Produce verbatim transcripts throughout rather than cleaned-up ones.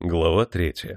Глава третья.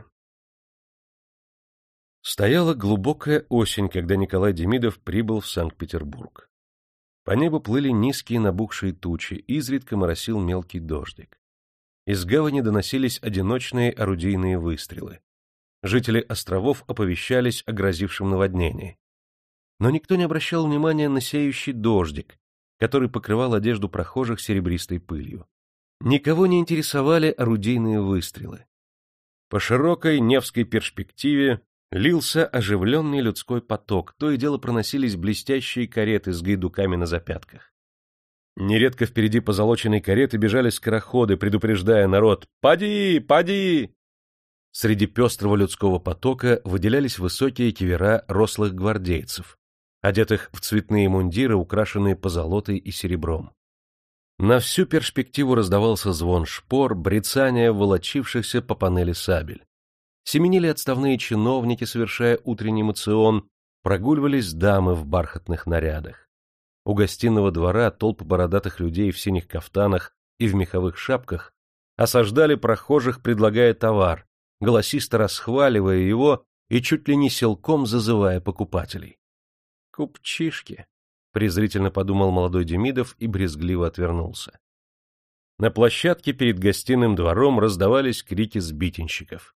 Стояла глубокая осень, когда Николай Демидов прибыл в Санкт-Петербург. По небу плыли низкие набухшие тучи, изредка моросил мелкий дождик. Из гавани доносились одиночные орудийные выстрелы. Жители островов оповещались о грозившем наводнении. Но никто не обращал внимания на сеющий дождик, который покрывал одежду прохожих серебристой пылью. Никого не интересовали орудийные выстрелы. По широкой Невской перспективе лился оживленный людской поток, то и дело проносились блестящие кареты с гайдуками на запятках. Нередко впереди позолоченной кареты бежали скороходы, предупреждая народ «Поди! Поди!». Среди пестрого людского потока выделялись высокие кивера рослых гвардейцев, одетых в цветные мундиры, украшенные позолотой и серебром. На всю перспективу раздавался звон шпор, брецание волочившихся по панели сабель. Семенили отставные чиновники, совершая утренний моцион, прогуливались дамы в бархатных нарядах. У гостиного двора толпы бородатых людей в синих кафтанах и в меховых шапках осаждали прохожих, предлагая товар, голосисто расхваливая его и чуть ли не силком зазывая покупателей. Купчишки! Презрительно подумал молодой Демидов и брезгливо отвернулся. На площадке перед гостиным двором раздавались крики сбитенщиков.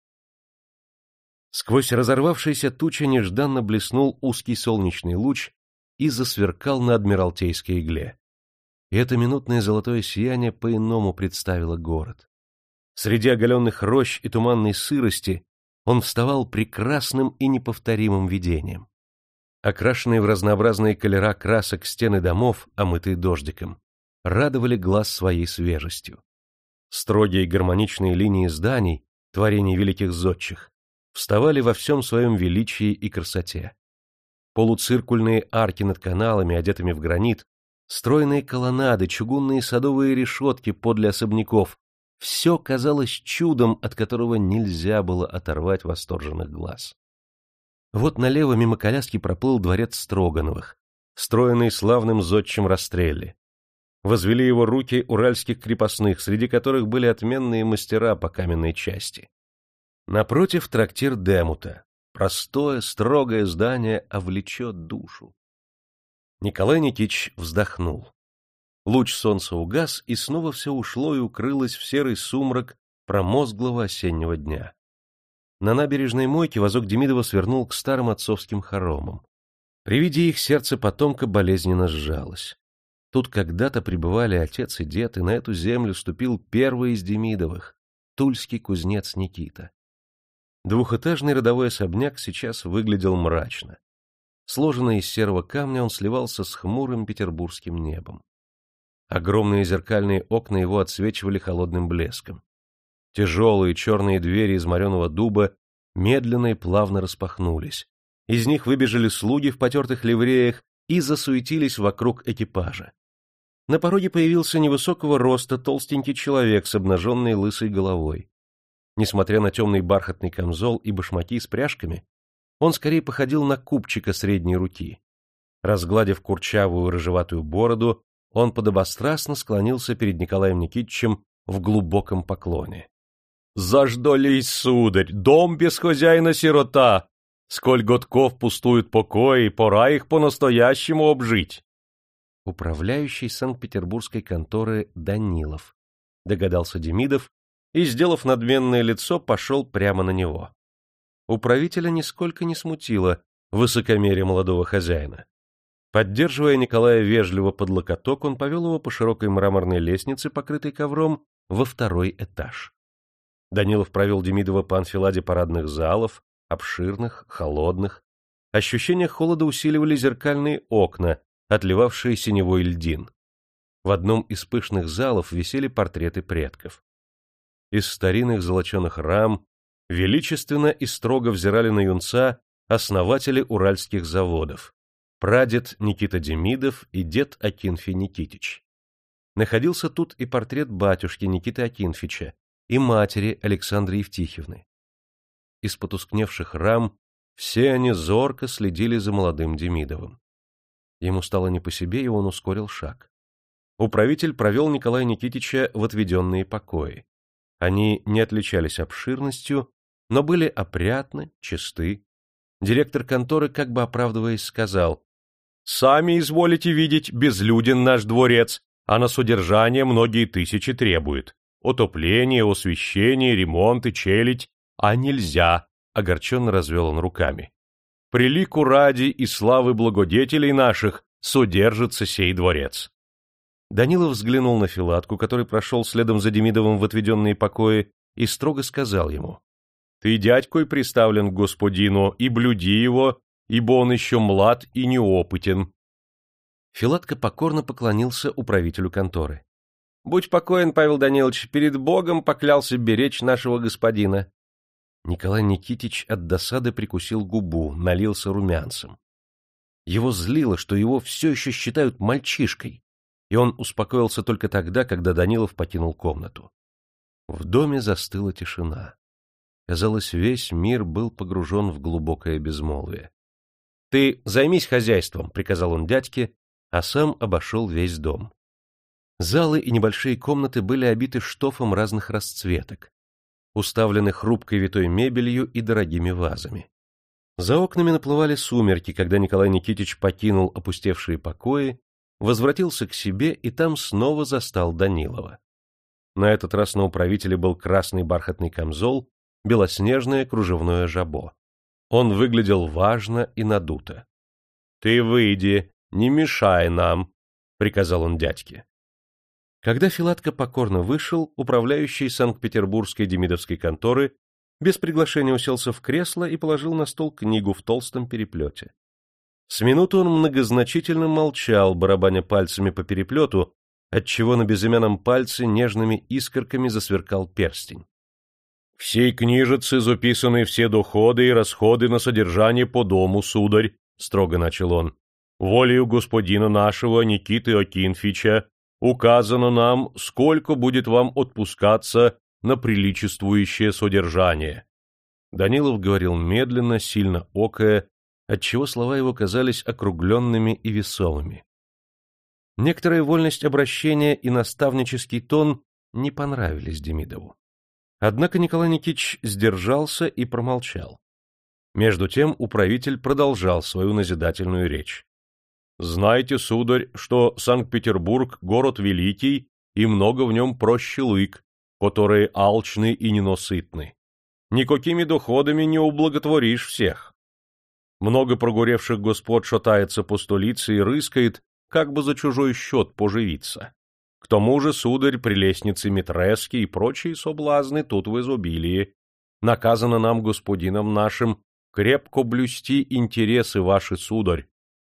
Сквозь разорвавшиеся тучи нежданно блеснул узкий солнечный луч и засверкал на Адмиралтейской игле. И это минутное золотое сияние по-иному представило город. Среди оголенных рощ и туманной сырости он вставал прекрасным и неповторимым видением. Окрашенные в разнообразные колера красок стены домов, омытые дождиком, радовали глаз своей свежестью. Строгие гармоничные линии зданий, творений великих зодчих, вставали во всем своем величии и красоте. Полуциркульные арки над каналами, одетыми в гранит, стройные колоннады, чугунные садовые решетки подле особняков — все казалось чудом, от которого нельзя было оторвать восторженных глаз. Вот налево мимо коляски проплыл дворец Строгановых, строенный славным зодчим Растрелли. Возвели его руки уральских крепостных, среди которых были отменные мастера по каменной части. Напротив трактир Демута. Простое, строгое здание, а влечет душу. Николай Никитич вздохнул. Луч солнца угас, и снова все ушло и укрылось в серый сумрак промозглого осеннего дня. На набережной мойке возок Демидова свернул к старым отцовским хоромам. При виде их сердце потомка болезненно сжалось. Тут когда-то пребывали отец и дед, и на эту землю ступил первый из Демидовых, тульский кузнец Никита. Двухэтажный родовой особняк сейчас выглядел мрачно. Сложенный из серого камня, он сливался с хмурым петербургским небом. Огромные зеркальные окна его отсвечивали холодным блеском. Тяжелые черные двери из мореного дуба медленно и плавно распахнулись. Из них выбежали слуги в потертых ливреях и засуетились вокруг экипажа. На пороге появился невысокого роста толстенький человек с обнаженной лысой головой. Несмотря на темный бархатный камзол и башмаки с пряжками, он скорее походил на купчика средней руки. Разгладив курчавую рыжеватую бороду, он подобострастно склонился перед Николаем Никитичем в глубоком поклоне. «Заждались, сударь, дом без хозяина сирота! Сколь годков пустуют покои, пора их по-настоящему обжить!» Управляющий санкт-петербургской конторы Данилов, догадался Демидов, и, сделав надменное лицо, пошел прямо на него. Управителя нисколько не смутило высокомерие молодого хозяина. Поддерживая Николая вежливо под локоток, он повел его по широкой мраморной лестнице, покрытой ковром, во второй этаж. Данилов провел Демидова по анфиладе парадных залов, обширных, холодных. Ощущение холода усиливали зеркальные окна, отливавшие синевой льдин. В одном из пышных залов висели портреты предков. Из старинных золоченых рам величественно и строго взирали на юнца основатели уральских заводов, прадед Никита Демидов и дед Акинфий Никитич. Находился тут и портрет батюшки Никиты Акинфича и матери Александры Евтихивны. Из потускневших рам все они зорко следили за молодым Демидовым. Ему стало не по себе, и он ускорил шаг. Управитель провел Николая Никитича в отведенные покои. Они не отличались обширностью, но были опрятны, чисты. Директор конторы, как бы оправдываясь, сказал: «Сами изволите видеть, безлюден наш дворец, а на содержание многие тысячи требует. Отопление, освещение, ремонт и челядь, а нельзя», — огорченно развел он руками. «Прилику ради и славы благодетелей наших содержится сей дворец». Данилов взглянул на Филатку, который прошел следом за Демидовым в отведенные покои, и строго сказал ему: «Ты дядькой приставлен к господину, и блюди его, ибо он еще млад и неопытен». Филатка покорно поклонился управителю конторы. «Будь покоен, Павел Данилович, перед Богом поклялся беречь нашего господина». Николай Никитич от досады прикусил губу, налился румянцем. Его злило, что его все еще считают мальчишкой, и он успокоился только тогда, когда Данилов покинул комнату. В доме застыла тишина. Казалось, весь мир был погружен в глубокое безмолвие. — Ты займись хозяйством, — приказал он дядьке, а сам обошел весь дом. Залы и небольшие комнаты были обиты штофом разных расцветок, уставлены хрупкой витой мебелью и дорогими вазами. За окнами наплывали сумерки, когда Николай Никитич покинул опустевшие покои, возвратился к себе и там снова застал Данилова. На этот раз на управителе был красный бархатный камзол, белоснежное кружевное жабо. Он выглядел важно и надуто. — Ты выйди, не мешай нам, — приказал он дядьке. Когда Филатка покорно вышел, управляющий Санкт-Петербургской демидовской конторы без приглашения уселся в кресло и положил на стол книгу в толстом переплете. С минуту он многозначительно молчал, барабаня пальцами по переплету, отчего на безымянном пальце нежными искорками засверкал перстень. — В сей книжице записаны все доходы и расходы на содержание по дому, сударь, — строго начал он. — Волею господина нашего Никиты Акинфича указано нам, сколько будет вам отпускаться на приличествующее содержание. Данилов говорил медленно, сильно окая, отчего слова его казались округленными и весомыми. Некоторая вольность обращения и наставнический тон не понравились Демидову. Однако Николай Никитич сдержался и промолчал. Между тем управитель продолжал свою назидательную речь. «Знайте, сударь, что Санкт-Петербург — город великий, и много в нем прощелык, которые алчны и ненасытны. Никакими доходами не ублаготворишь всех. Много прогоревших господ шатается по столице и рыскает, как бы за чужой счет поживиться. К тому же, сударь, прелестницы Митрески и прочие соблазны тут в изобилии. Наказано нам, господином нашим, крепко блюсти интересы ваши, сударь».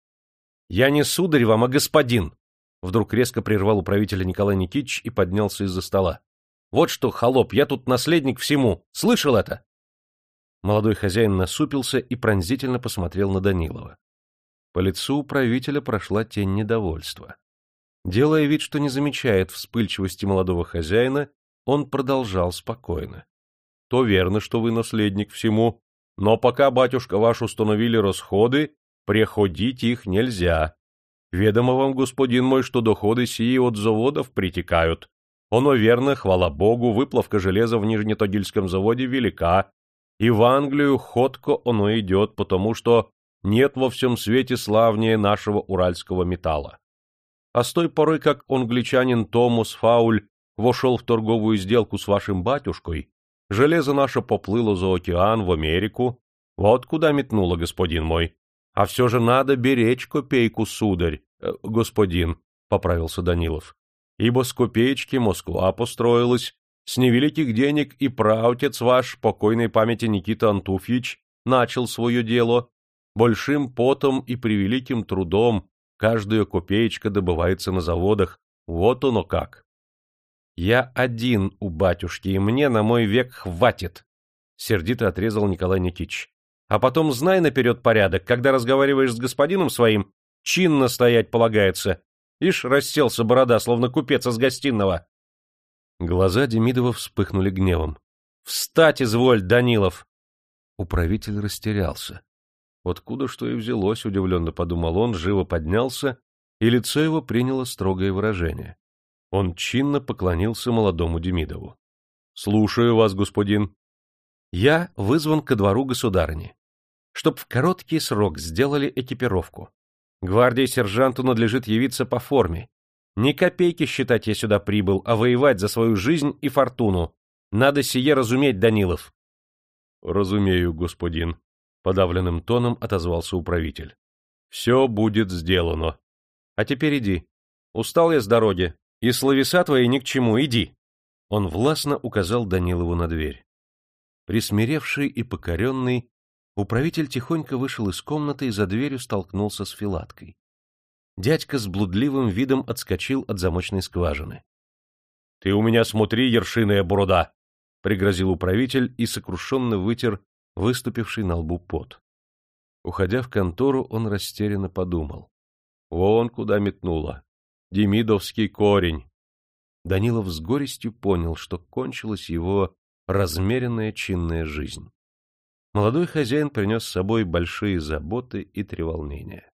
«Я не сударь вам, а господин!» Вдруг резко прервал управителя Николай Никитич и поднялся из-за стола. «Вот что, холоп, я тут наследник всему. Слышал это?» Молодой хозяин насупился и пронзительно посмотрел на Данилова. По лицу управителя прошла тень недовольства. Делая вид, что не замечает вспыльчивости молодого хозяина, он продолжал спокойно. — То верно, что вы наследник всему, но пока батюшка ваш установили расходы, приходить их нельзя. Ведомо вам, господин мой, что доходы сии от заводов притекают. Оно верно, хвала богу, выплавка железа в Нижнетагильском заводе велика, и в Англию ходко оно идет, потому что нет во всем свете славнее нашего уральского металла. А с той поры, как англичанин Томас Фауль вошел в торговую сделку с вашим батюшкой, железо наше поплыло за океан в Америку. Вот куда метнуло, господин мой. А все же надо беречь копейку, сударь, э, господин, — поправился Данилов. Ибо с копеечки Москва построилась, с невеликих денег и праотец ваш, покойной памяти Никита Антуфьевич, начал свое дело. Большим потом и превеликим трудом каждая копеечка добывается на заводах. Вот оно как. Я один у батюшки, и мне на мой век хватит, — сердито отрезал Николай Никитич. А потом знай наперед порядок, когда разговариваешь с господином своим, чинно стоять полагается. Ишь, расселся борода, словно купец из гостиного. Глаза Демидова вспыхнули гневом. — Встать, изволь, Данилов! Управитель растерялся. Откуда что и взялось, удивленно подумал он, живо поднялся, и лицо его приняло строгое выражение. Он чинно поклонился молодому Демидову. Слушаю вас, господин. Я вызван ко двору государыни, чтоб в короткий срок сделали экипировку. Гвардии сержанту надлежит явиться по форме. Ни копейки считать я сюда прибыл, а воевать за свою жизнь и фортуну. Надо сие разуметь, Данилов. — Разумею, господин, — подавленным тоном отозвался управитель. — Все будет сделано. — А теперь иди. Устал я с дороги, и словеса твои ни к чему, иди. Он властно указал Данилову на дверь. Присмиревший и покоренный, управитель тихонько вышел из комнаты и за дверью столкнулся с Филаткой. Дядька с блудливым видом отскочил от замочной скважины. — Ты у меня смотри, ершиная борода! — пригрозил управитель и сокрушенно вытер выступивший на лбу пот. Уходя в контору, он растерянно подумал. Вон куда метнуло. Демидовский корень. Данилов с горестью понял, что кончилась его размеренная чинная жизнь. Молодой хозяин принес с собой большие заботы и треволнения.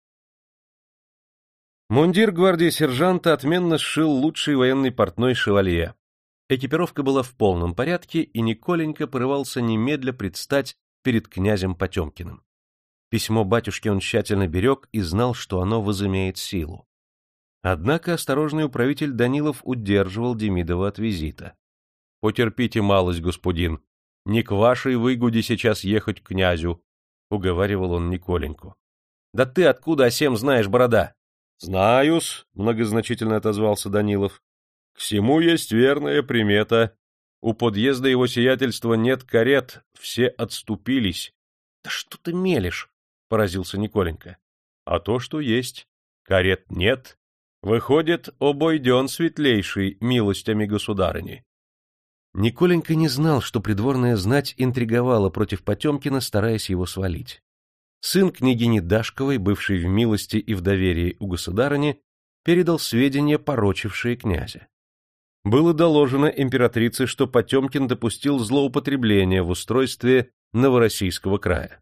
Мундир гвардии сержанта отменно сшил лучший военный портной шевалье. Экипировка была в полном порядке, и Николенька порывался немедля предстать перед князем Потемкиным. Письмо батюшки он тщательно берег и знал, что оно возымеет силу. Однако осторожный управитель Данилов удерживал Демидова от визита. — Потерпите малость, господин. Не к вашей выгоде сейчас ехать к князю, — уговаривал он Николеньку. — Да ты откуда о сем знаешь, борода? — Знаю-с, — многозначительно отозвался Данилов. — К всему есть верная примета. У подъезда его сиятельства нет карет, все отступились. — Да что ты мелешь? — поразился Николенька. — А то, что есть. Карет нет. Выходит, обойден светлейший милостями государыни. Николенька не знал, что придворная знать интриговала против Потемкина, стараясь его свалить. Сын княгини Дашковой, бывший в милости и в доверии у государыни, передал сведения, порочившие князя. Было доложено императрице, что Потемкин допустил злоупотребление в устройстве Новороссийского края.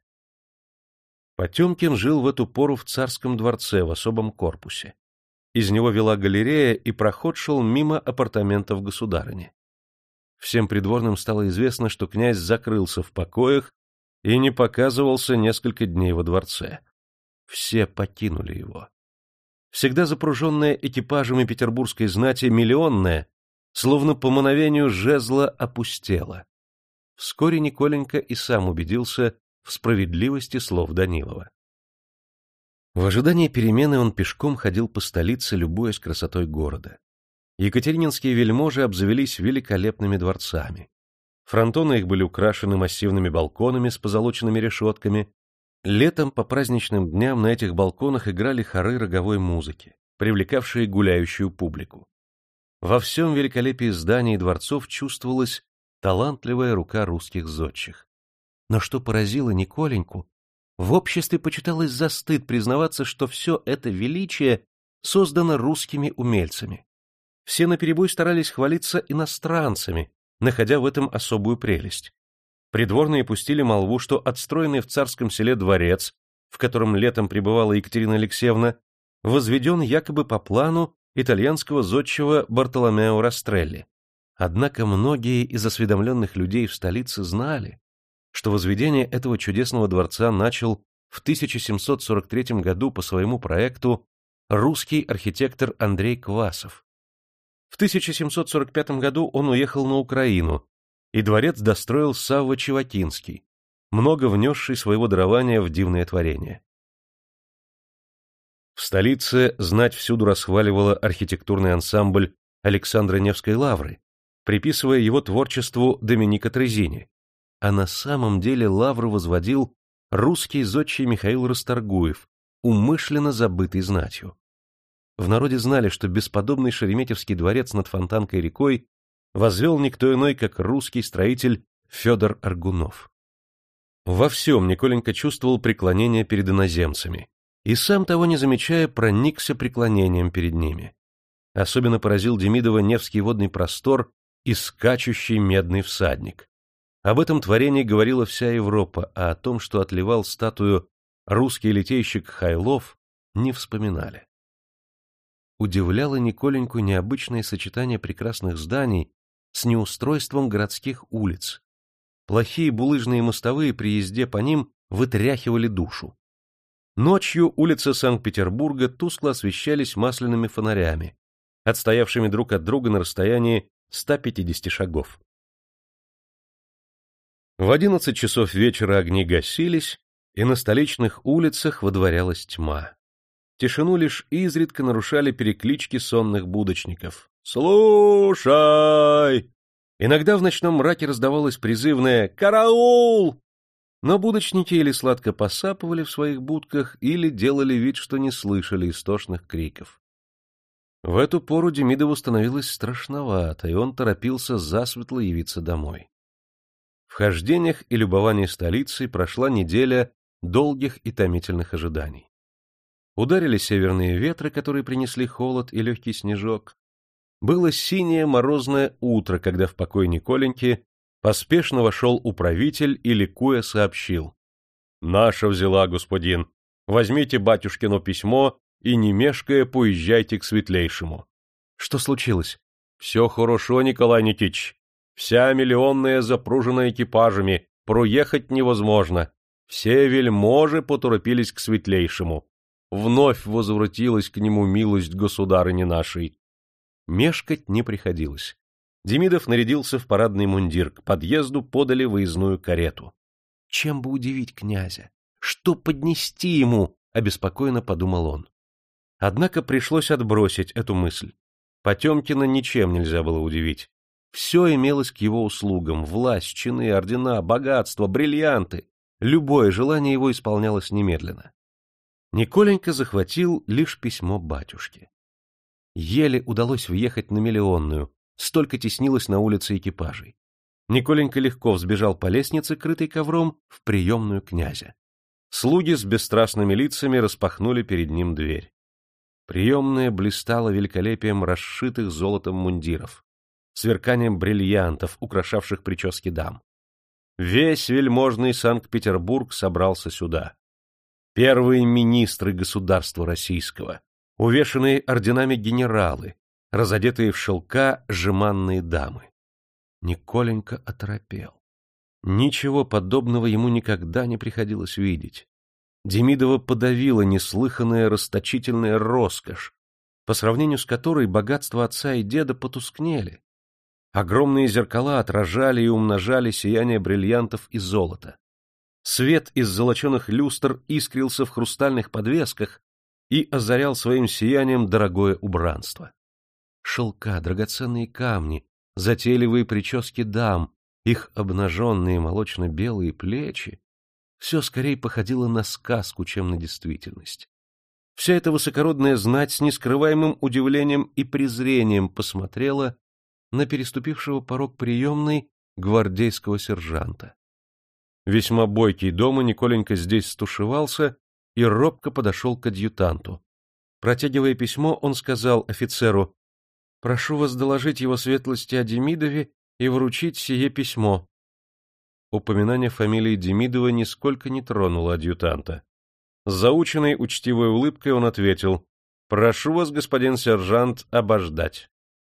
Потемкин жил в эту пору в царском дворце в особом корпусе. Из него вела галерея, и проход шел мимо апартаментов государыни. Всем придворным стало известно, что князь закрылся в покоях и не показывался несколько дней во дворце. Все покинули его. Всегда запруженная экипажами петербургской знати миллионная, словно по мановению жезла, опустела. Вскоре Николенька и сам убедился в справедливости слов Данилова. В ожидании перемены он пешком ходил по столице, любуясь красотой города. Екатерининские вельможи обзавелись великолепными дворцами. Фронтоны их были украшены массивными балконами с позолоченными решетками. Летом по праздничным дням на этих балконах играли хоры роговой музыки, привлекавшие гуляющую публику. Во всем великолепии зданий и дворцов чувствовалась талантливая рука русских зодчих. Но что поразило Николеньку, в обществе почиталось за стыд признаваться, что все это величие создано русскими умельцами. Все наперебой старались хвалиться иностранцами, находя в этом особую прелесть. Придворные пустили молву, что отстроенный в царском селе дворец, в котором летом пребывала Екатерина Алексеевна, возведен якобы по плану итальянского зодчего Бартоломео Растрелли. Однако многие из осведомленных людей в столице знали, что возведение этого чудесного дворца начал в тысяча семьсот сорок третьем году по своему проекту русский архитектор Андрей Квасов. В тысяча семьсот сорок пятом году он уехал на Украину, и дворец достроил Савва Чеватинский, много внесший своего дарования в дивное творение. В столице знать всюду расхваливала архитектурный ансамбль Александра Невской лавры, приписывая его творчеству Доминика Трезини, а на самом деле лавру возводил русский зодчий Михаил Расторгуев, умышленно забытый знатью. В народе знали, что бесподобный Шереметьевский дворец над Фонтанкой рекой возвел никто иной, как русский строитель Федор Аргунов. Во всем Николенька чувствовал преклонение перед иноземцами, и сам того не замечая, проникся преклонением перед ними. Особенно поразил Демидова Невский водный простор и скачущий медный всадник. Об этом творении говорила вся Европа, а о том, что отливал статую русский литейщик Хайлов, не вспоминали. Удивляло Николеньку необычное сочетание прекрасных зданий с неустройством городских улиц. Плохие булыжные мостовые при езде по ним вытряхивали душу. Ночью улицы Санкт-Петербурга тускло освещались масляными фонарями, отстоявшими друг от друга на расстоянии ста пятидесяти шагов. В одиннадцать часов вечера огни гасились, и на столичных улицах водворялась тьма. Тишину лишь изредка нарушали переклички сонных будочников. «Слушай!» Иногда в ночном мраке раздавалось призывное «Караул!», но будочники или сладко посапывали в своих будках, или делали вид, что не слышали истошных криков. В эту пору Демидову становилось страшновато, и он торопился засветло явиться домой. В хождениях и любовании столицей прошла неделя долгих и томительных ожиданий. Ударили северные ветры, которые принесли холод и легкий снежок. Было синее морозное утро, когда в покой Николеньки поспешно вошел управитель и, ликуя, сообщил: «Наша взяла, господин. Возьмите батюшкино письмо и, не мешкая, поезжайте к светлейшему». «Что случилось?» «Все хорошо, Николай Никитич. Вся миллионная запружена экипажами, проехать невозможно. Все вельможи поторопились к светлейшему. Вновь возвратилась к нему милость государыни нашей». Мешкать не приходилось. Демидов нарядился в парадный мундир, к подъезду подали выездную карету. Чем бы удивить князя? Что поднести ему? Обеспокоенно подумал он. Однако пришлось отбросить эту мысль. Потемкина ничем нельзя было удивить. Все имелось к его услугам: власть, чины, ордена, богатство, бриллианты. Любое желание его исполнялось немедленно. Николенька захватил лишь письмо батюшки. Еле удалось въехать на Миллионную, столько теснилось на улице экипажей. Николенька легко взбежал по лестнице, крытой ковром, в приемную князя. Слуги с бесстрастными лицами распахнули перед ним дверь. Приемная блистала великолепием расшитых золотом мундиров, сверканием бриллиантов, украшавших прически дам. Весь вельможный Санкт-Петербург собрался сюда. Первые министры государства российского, увешанные орденами генералы, разодетые в шелка жеманные дамы. Николенька оторопел. Ничего подобного ему никогда не приходилось видеть. Демидова подавила неслыханная расточительная роскошь, по сравнению с которой богатства отца и деда потускнели. Огромные зеркала отражали и умножали сияние бриллиантов и золота. Свет из золоченых люстр искрился в хрустальных подвесках и озарял своим сиянием дорогое убранство. Шелка, драгоценные камни, затейливые прически дам, их обнаженные молочно-белые плечи — все скорее походило на сказку, чем на действительность. Вся эта высокородная знать с нескрываемым удивлением и презрением посмотрела на переступившего порог приемной гвардейского сержанта. Весьма бойкий дома Николенька здесь стушевался и робко подошел к адъютанту. Протягивая письмо, он сказал офицеру: «Прошу вас доложить его светлости о Демидове и вручить сие письмо». Упоминание фамилии Демидова нисколько не тронуло адъютанта. С заученной учтивой улыбкой он ответил: «Прошу вас, господин сержант, обождать».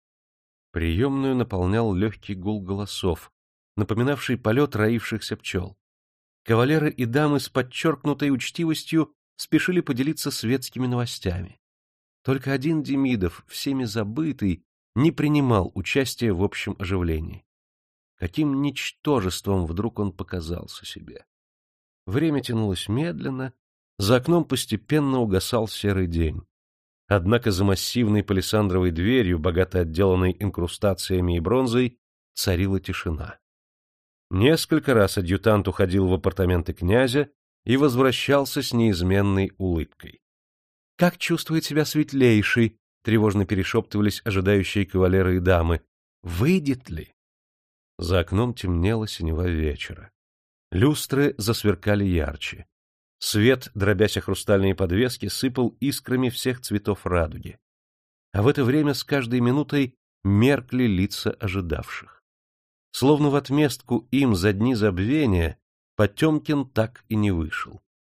Приемную наполнял легкий гул голосов, напоминавший полет роившихся пчел. Кавалеры и дамы с подчеркнутой учтивостью спешили поделиться светскими новостями. Только один Демидов, всеми забытый, не принимал участия в общем оживлении. Каким ничтожеством вдруг он показался себе. Время тянулось медленно, за окном постепенно угасал серый день. Однако за массивной палисандровой дверью, богато отделанной инкрустациями и бронзой, царила тишина. Несколько раз адъютант уходил в апартаменты князя и возвращался с неизменной улыбкой. — Как чувствует себя светлейший? — тревожно перешептывались ожидающие кавалеры и дамы. — Выйдет ли? За окном темнело синева вечера. Люстры засверкали ярче. Свет, дробясь о хрустальные подвески, сыпал искрами всех цветов радуги. А в это время с каждой минутой меркли лица ожидавших. Словно в отместку им за дни забвения Потемкин так и не вышел.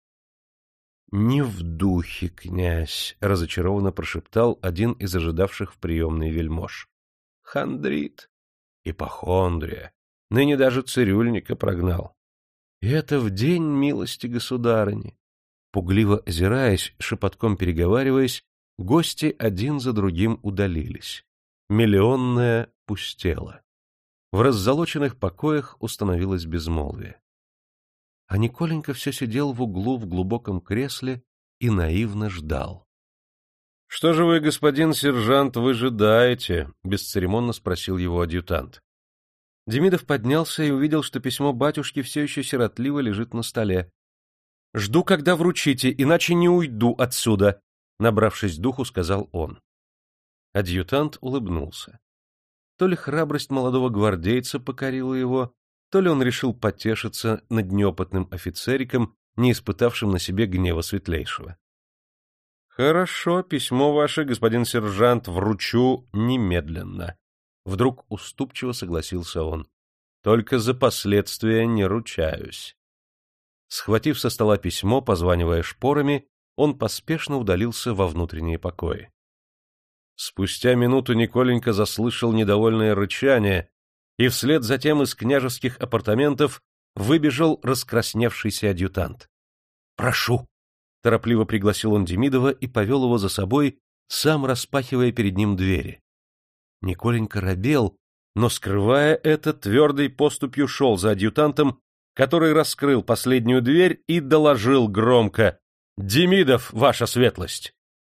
— Не в духе, князь, — разочарованно прошептал один из ожидавших в приемной вельмож. — Хандрит. Ипохондрия. Ныне даже цирюльника прогнал. И это в день милости государыни. Пугливо озираясь, шепотком переговариваясь, гости один за другим удалились. Миллионная пустела. В раззолоченных покоях установилось безмолвие. А Николенька все сидел в углу в глубоком кресле и наивно ждал. — Что же вы, господин сержант, выжидаете? — бесцеремонно спросил его адъютант. Демидов поднялся и увидел, что письмо батюшки все еще сиротливо лежит на столе. — Жду, когда вручите, иначе не уйду отсюда, — набравшись духу, сказал он. Адъютант улыбнулся. То ли храбрость молодого гвардейца покорила его, то ли он решил потешиться над неопытным офицериком, не испытавшим на себе гнева светлейшего. — Хорошо, письмо ваше, господин сержант, вручу немедленно. Вдруг уступчиво согласился он. — Только за последствия не ручаюсь. Схватив со стола письмо, позванивая шпорами, он поспешно удалился во внутренние покои. Спустя минуту Николенька заслышал недовольное рычание, и вслед за тем из княжеских апартаментов выбежал раскрасневшийся адъютант. — Прошу! — торопливо пригласил он Демидова и повел его за собой, сам распахивая перед ним двери. Николенька робел, но, скрывая это, твердой поступью шел за адъютантом, который раскрыл последнюю дверь и доложил громко: «Демидов, ваша светлость!»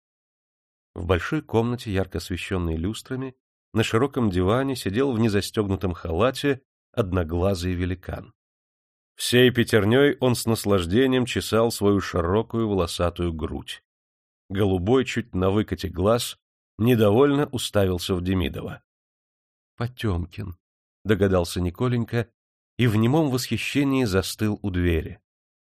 В большой комнате, ярко освещенной люстрами, на широком диване сидел в незастегнутом халате одноглазый великан. Всей пятерней он с наслаждением чесал свою широкую волосатую грудь. Голубой, чуть на выкате глаз, недовольно уставился в Демидова. — Потемкин, — догадался Николенька, и в немом восхищении застыл у двери.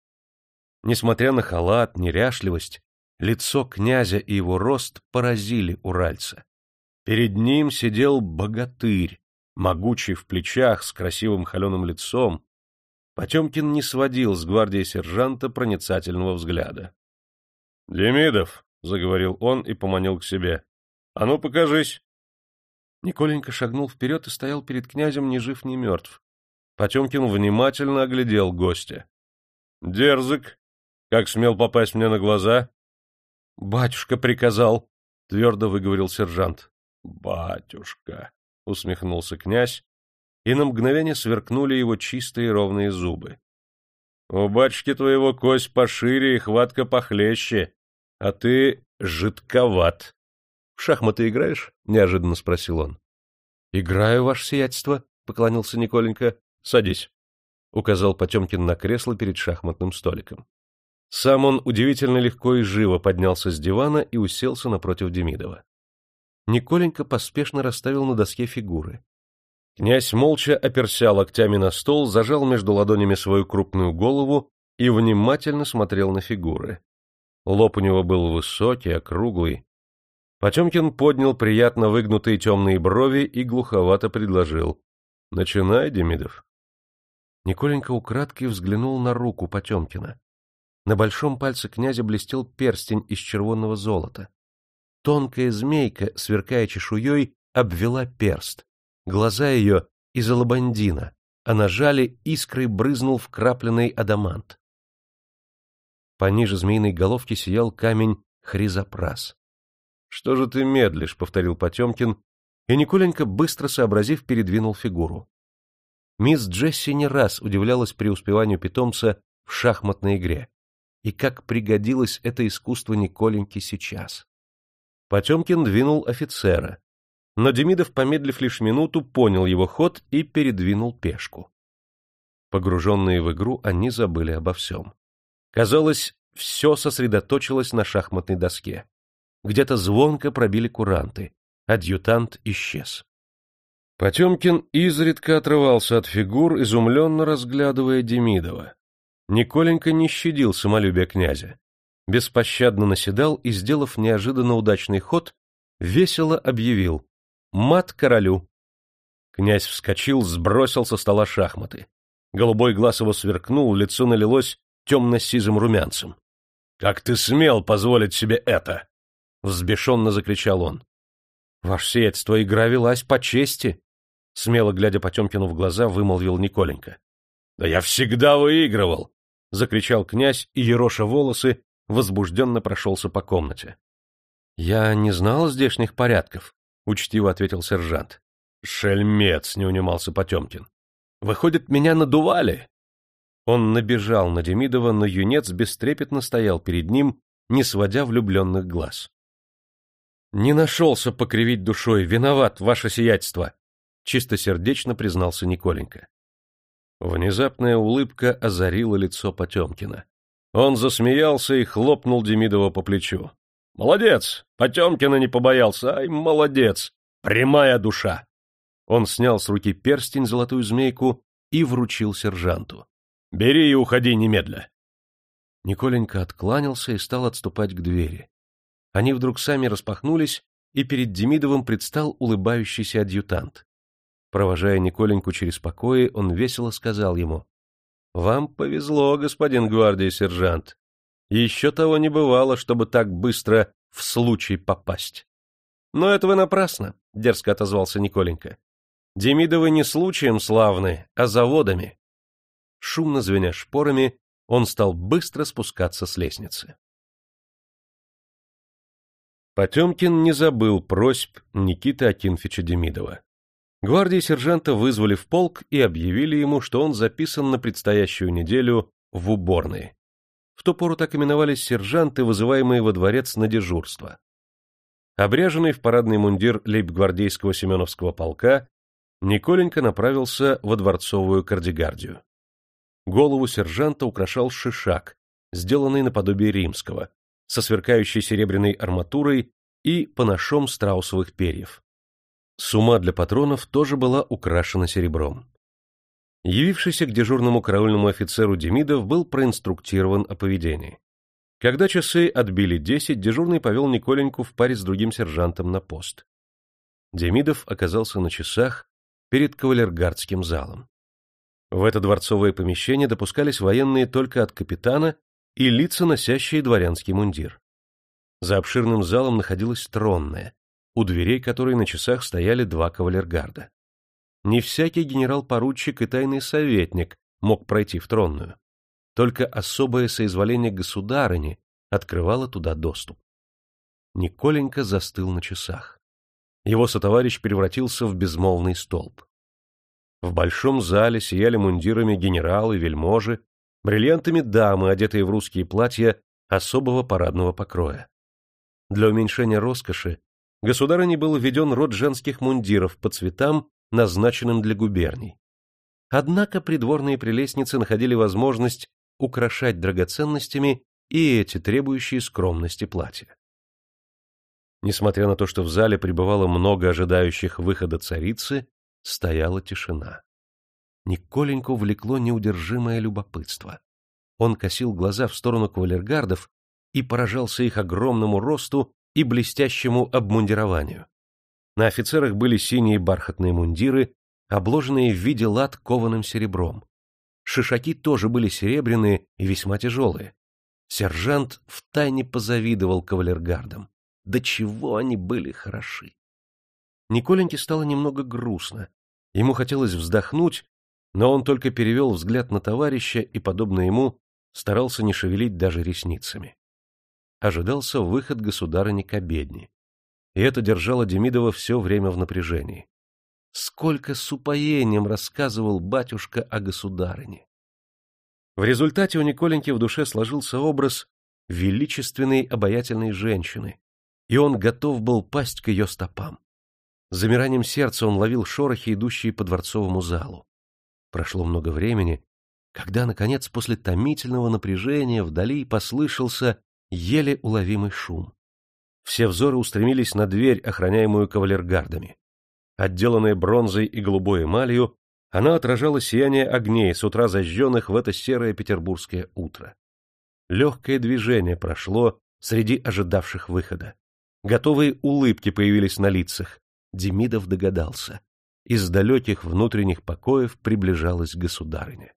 Несмотря на халат, неряшливость, лицо князя и его рост поразили уральца. Перед ним сидел богатырь, могучий в плечах, с красивым холеным лицом. Потемкин не сводил с гвардии сержанта проницательного взгляда. — Демидов, — заговорил он и поманил к себе, — а ну покажись. Николенька шагнул вперед и стоял перед князем ни жив, ни мертв. Потемкин внимательно оглядел гостя. — Дерзок, как смел попасть мне на глаза? — Батюшка приказал, — твердо выговорил сержант. — Батюшка, — усмехнулся князь, и на мгновение сверкнули его чистые ровные зубы. — У батюшки твоего кость пошире и хватка похлеще, а ты жидковат. — В шахматы играешь? — неожиданно спросил он. — Играю, ваше сиятельство, — поклонился Николенька. — Садись, — указал Потемкин на кресло перед шахматным столиком. Сам он удивительно легко и живо поднялся с дивана и уселся напротив Демидова. Николенька поспешно расставил на доске фигуры. Князь молча оперся локтями на стол, зажал между ладонями свою крупную голову и внимательно смотрел на фигуры. Лоб у него был высокий, округлый. Потемкин поднял приятно выгнутые темные брови и глуховато предложил: — Начинай, Демидов. Николенька украдкой взглянул на руку Потемкина. На большом пальце князя блестел перстень из червонного золота. Тонкая змейка, сверкая чешуей, обвела перст. Глаза ее из алабандина, а на жале искрой брызнул вкрапленный адамант. Пониже змеиной головки сиял камень хризопрас. — Что же ты медлишь? — повторил Потемкин, и Николенька, быстро сообразив, передвинул фигуру. Мисс Джесси не раз удивлялась преуспеванию питомца в шахматной игре. И как пригодилось это искусство Николеньке сейчас. Потемкин двинул офицера, но Демидов, помедлив лишь минуту, понял его ход и передвинул пешку. Погруженные в игру, они забыли обо всем. Казалось, все сосредоточилось на шахматной доске. Где-то звонко пробили куранты. Адъютант исчез. Потемкин изредка отрывался от фигур, изумленно разглядывая Демидова. Николенька не щадил самолюбия князя. Беспощадно наседал и, сделав неожиданно удачный ход, весело объявил: «Мат королю». Князь вскочил, сбросил со стола шахматы. Голубой глаз его сверкнул, лицо налилось темно-сизым румянцем. — Как ты смел позволить себе это? — взбешенно закричал он. — Ваше сиятельство, игра велась по чести. Смело глядя Потемкину в глаза, вымолвил Николенька. — Да я всегда выигрывал! — закричал князь, и, ероша волосы, возбужденно прошелся по комнате. — Я не знал здешних порядков, — учтиво ответил сержант. — Шельмец! — не унимался Потемкин. — Выходит, меня надували? Он набежал на Демидова, но юнец бестрепетно стоял перед ним, не сводя влюбленных глаз. — Не нашелся покривить душой, виноват, ваше сиятельство! — чистосердечно признался Николенька. Внезапная улыбка озарила лицо Потемкина. Он засмеялся и хлопнул Демидова по плечу. — Молодец! Потемкина не побоялся, ай, молодец! Прямая душа! Он снял с руки перстень, золотую змейку, и вручил сержанту. — Бери и уходи немедля. Николенька откланялся и стал отступать к двери. Они вдруг сами распахнулись, и перед Демидовым предстал улыбающийся адъютант. Провожая Николеньку через покои, он весело сказал ему: — Вам повезло, господин гвардии сержант. Еще того не бывало, чтобы так быстро в случай попасть. — Но это вы напрасно, — дерзко отозвался Николенька. — Демидовы не случаем славны, а заводами. Шумно звеня шпорами, он стал быстро спускаться с лестницы. Потемкин не забыл просьб Никиты Акинфича Демидова. Гвардии сержанта вызвали в полк и объявили ему, что он записан на предстоящую неделю в уборные. В ту пору так именовались сержанты, вызываемые во дворец на дежурство. Обряженный в парадный мундир лейб-гвардейского Семеновского полка, Николенька направился во дворцовую кардигардию. Голову сержанта украшал шишак, сделанный наподобие римского, со сверкающей серебряной арматурой и панашом страусовых перьев. Сума для патронов тоже была украшена серебром. Явившийся к дежурному караульному офицеру Демидов был проинструктирован о поведении. Когда часы отбили десять, дежурный повел Николеньку в паре с другим сержантом на пост. Демидов оказался на часах перед кавалергардским залом. В это дворцовое помещение допускались военные только от капитана и лица, носящие дворянский мундир. За обширным залом находилась тронная, у дверей которой на часах стояли два кавалергарда. Не всякий генерал-поручик и тайный советник мог пройти в тронную. Только особое соизволение государыни открывало туда доступ. Николенька застыл на часах. Его сотоварищ превратился в безмолвный столб. В большом зале сияли мундирами генералы, вельможи, бриллиантами дамы, одетые в русские платья особого парадного покроя. Для уменьшения роскоши государыне был введен род женских мундиров по цветам, назначенным для губерний. Однако придворные прелестницы находили возможность украшать драгоценностями и эти требующие скромности платья. Несмотря на то, что в зале пребывало много ожидающих выхода царицы, стояла тишина. Николеньку влекло неудержимое любопытство. Он косил глаза в сторону кавалергардов и поражался их огромному росту и блестящему обмундированию. На офицерах были синие бархатные мундиры, обложенные в виде лат кованым серебром. Шишаки тоже были серебряные и весьма тяжелые. Сержант втайне позавидовал кавалергардам. До чего они были хороши! Николеньке стало немного грустно. Ему хотелось вздохнуть, но он только перевел взгляд на товарища и, подобно ему, старался не шевелить даже ресницами. Ожидался выход государыни к обедне, и это держало Демидова все время в напряжении. Сколько с упоением рассказывал батюшка о государыне! В результате у Николеньки в душе сложился образ величественной обаятельной женщины, и он готов был пасть к ее стопам. С замиранием сердца он ловил шорохи, идущие по дворцовому залу. Прошло много времени, когда, наконец, после томительного напряжения вдали послышался еле уловимый шум. Все взоры устремились на дверь, охраняемую кавалергардами. Отделанная бронзой и голубой эмалью, она отражала сияние огней, с утра зажженных в это серое петербургское утро. Легкое движение прошло среди ожидавших выхода. Готовые улыбки появились на лицах. Демидов догадался. Из далеких внутренних покоев приближалась государыня.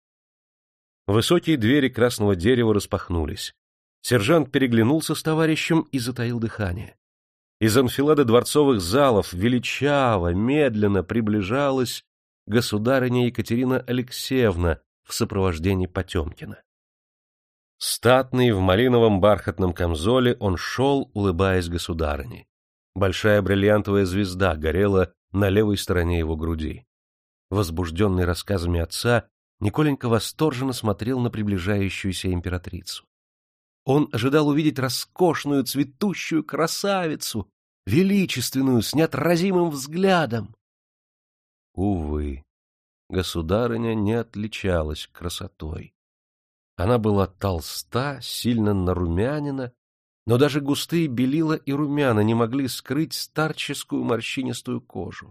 Высокие двери красного дерева распахнулись. Сержант переглянулся с товарищем и затаил дыхание. Из анфилады дворцовых залов величаво, медленно приближалась государыня Екатерина Алексеевна в сопровождении Потемкина. Статный, в малиновом бархатном камзоле, он шел, улыбаясь государыне. Большая бриллиантовая звезда горела на левой стороне его груди. Возбужденный рассказами отца, Николенька восторженно смотрел на приближающуюся императрицу. Он ожидал увидеть роскошную цветущую красавицу, величественную, с неотразимым взглядом. Увы, государыня не отличалась красотой. Она была толста, сильно нарумянина, но даже густые белила и румяна не могли скрыть старческую морщинистую кожу.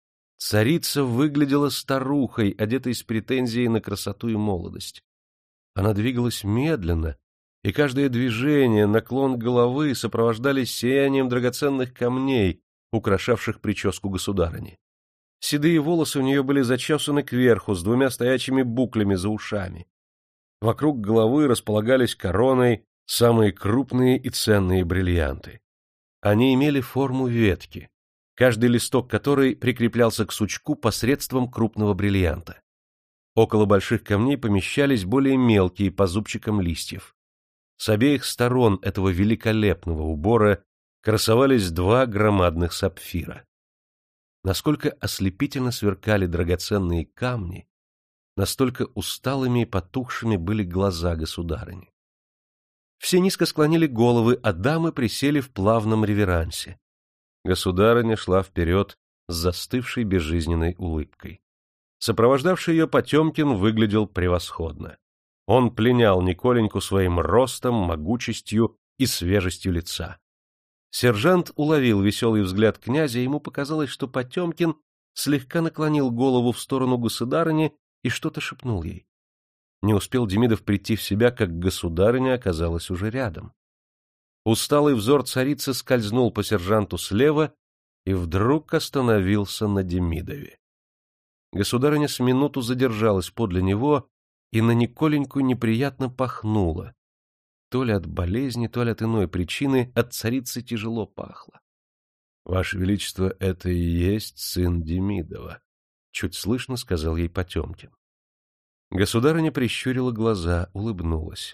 Царица выглядела старухой, одетой с претензией на красоту и молодость. Она двигалась медленно, и каждое движение, наклон головы сопровождались сиянием драгоценных камней, украшавших прическу государыни. Седые волосы у нее были зачесаны кверху, с двумя стоячими буклями за ушами. Вокруг головы располагались короной самые крупные и ценные бриллианты. Они имели форму ветки, каждый листок которой прикреплялся к сучку посредством крупного бриллианта. Около больших камней помещались более мелкие по зубчикам листьев. С обеих сторон этого великолепного убора красовались два громадных сапфира. Насколько ослепительно сверкали драгоценные камни, настолько усталыми и потухшими были глаза государыни. Все низко склонили головы, а дамы присели в плавном реверансе. Государыня шла вперед с застывшей безжизненной улыбкой. Сопровождавший ее Потемкин выглядел превосходно. Он пленял Николеньку своим ростом, могучестью и свежестью лица. Сержант уловил веселый взгляд князя, и ему показалось, что Потемкин слегка наклонил голову в сторону государыни и что-то шепнул ей. Не успел Демидов прийти в себя, как государыня оказалась уже рядом. Усталый взор царицы скользнул по сержанту слева и вдруг остановился на Демидове. Государыня с минуту задержалась подле него и на Николеньку неприятно пахнула. То ли от болезни, то ли от иной причины от царицы тяжело пахло. — Ваше Величество, это и есть сын Демидова, — чуть слышно сказал ей Потемкин. Государыня прищурила глаза, улыбнулась.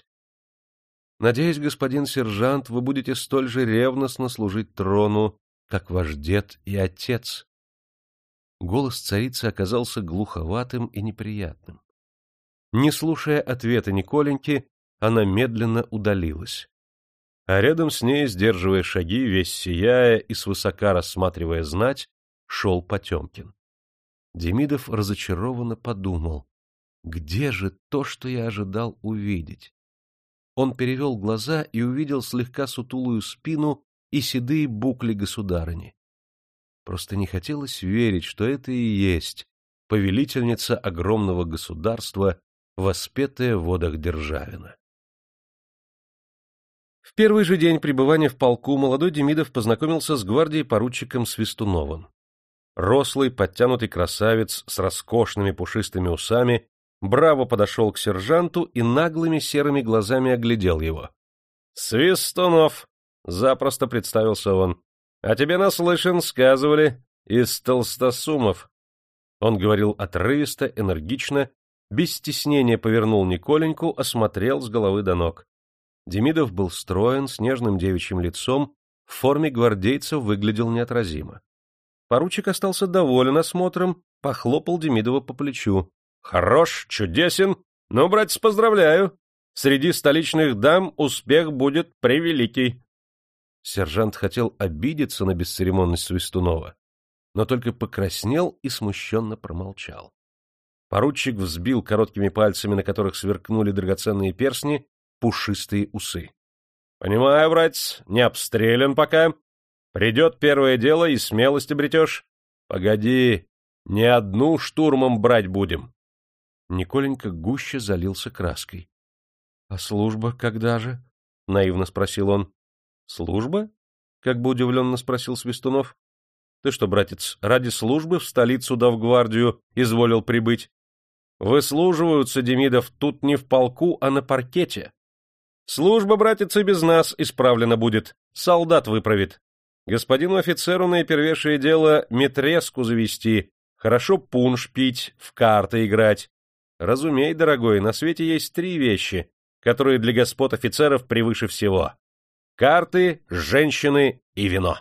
— Надеюсь, господин сержант, вы будете столь же ревностно служить трону, как ваш дед и отец. Голос царицы оказался глуховатым и неприятным. Не слушая ответа Николеньки, она медленно удалилась. А рядом с ней, сдерживая шаги, весь сияя и свысока рассматривая знать, шел Потемкин. Демидов разочарованно подумал: где же то, что я ожидал увидеть? Он перевел глаза и увидел слегка сутулую спину и седые букли государыни. Просто не хотелось верить, что это и есть повелительница огромного государства, воспетая в водах Державина. В первый же день пребывания в полку молодой Демидов познакомился с гвардией поручиком Свистуновым. Рослый, подтянутый красавец с роскошными пушистыми усами браво подошел к сержанту и наглыми серыми глазами оглядел его. — Свистунов! — запросто представился он. — А тебе наслышан, сказывали, из толстосумов. Он говорил отрывисто, энергично, без стеснения повернул Николеньку, осмотрел с головы до ног. Демидов был строен, с нежным девичьим лицом, в форме гвардейца выглядел неотразимо. Поручик остался доволен осмотром, похлопал Демидова по плечу. — Хорош, чудесен. Ну, братец, поздравляю. Среди столичных дам успех будет превеликий. Сержант хотел обидеться на бесцеремонность Свистунова, но только покраснел и смущенно промолчал. Поручик взбил короткими пальцами, на которых сверкнули драгоценные перстни, пушистые усы. — Понимаю, братец, не обстрелян пока. Придет первое дело, и смелость обретешь. Погоди, не одну штурмом брать будем. Николенька гуще залился краской. — А служба когда же? — наивно спросил он. — Служба? — как бы удивленно спросил Свистунов. — Ты что, братец, ради службы в столицу да в гвардию изволил прибыть? Выслуживаются, Демидов, тут не в полку, а на паркете. Служба, братец, и без нас исправлена будет. Солдат выправит. Господину офицеру наипервейшее дело метреску завести, хорошо пунш пить, в карты играть. Разумей, дорогой, на свете есть три вещи, которые для господ офицеров превыше всего. Карты, женщины и вино.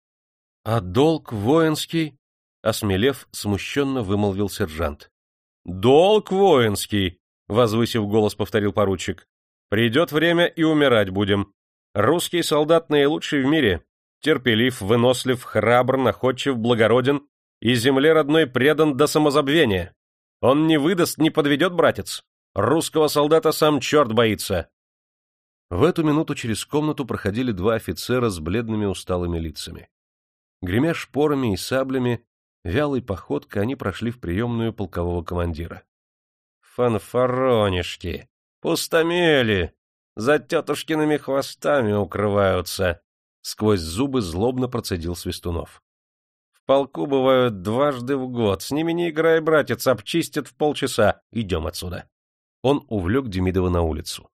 — А долг воинский? — осмелев, смущенно вымолвил сержант. — Долг воинский, — возвысив голос, повторил поручик. — Придет время, и умирать будем. Русский солдат наилучший в мире. Терпелив, вынослив, храбр, находчив, благороден и земле родной предан до самозабвения. Он не выдаст, не подведет, братец. Русского солдата сам черт боится. В эту минуту через комнату проходили два офицера с бледными усталыми лицами. Гремя шпорами и саблями, вялой походкой они прошли в приемную полкового командира. — Фанфаронишки, пустомели, за тетушкиными хвостами укрываются, — сквозь зубы злобно процедил Свистунов. — В полку бывают дважды в год, с ними не играй, братец, обчистят в полчаса, идем отсюда. Он увлек Демидова на улицу.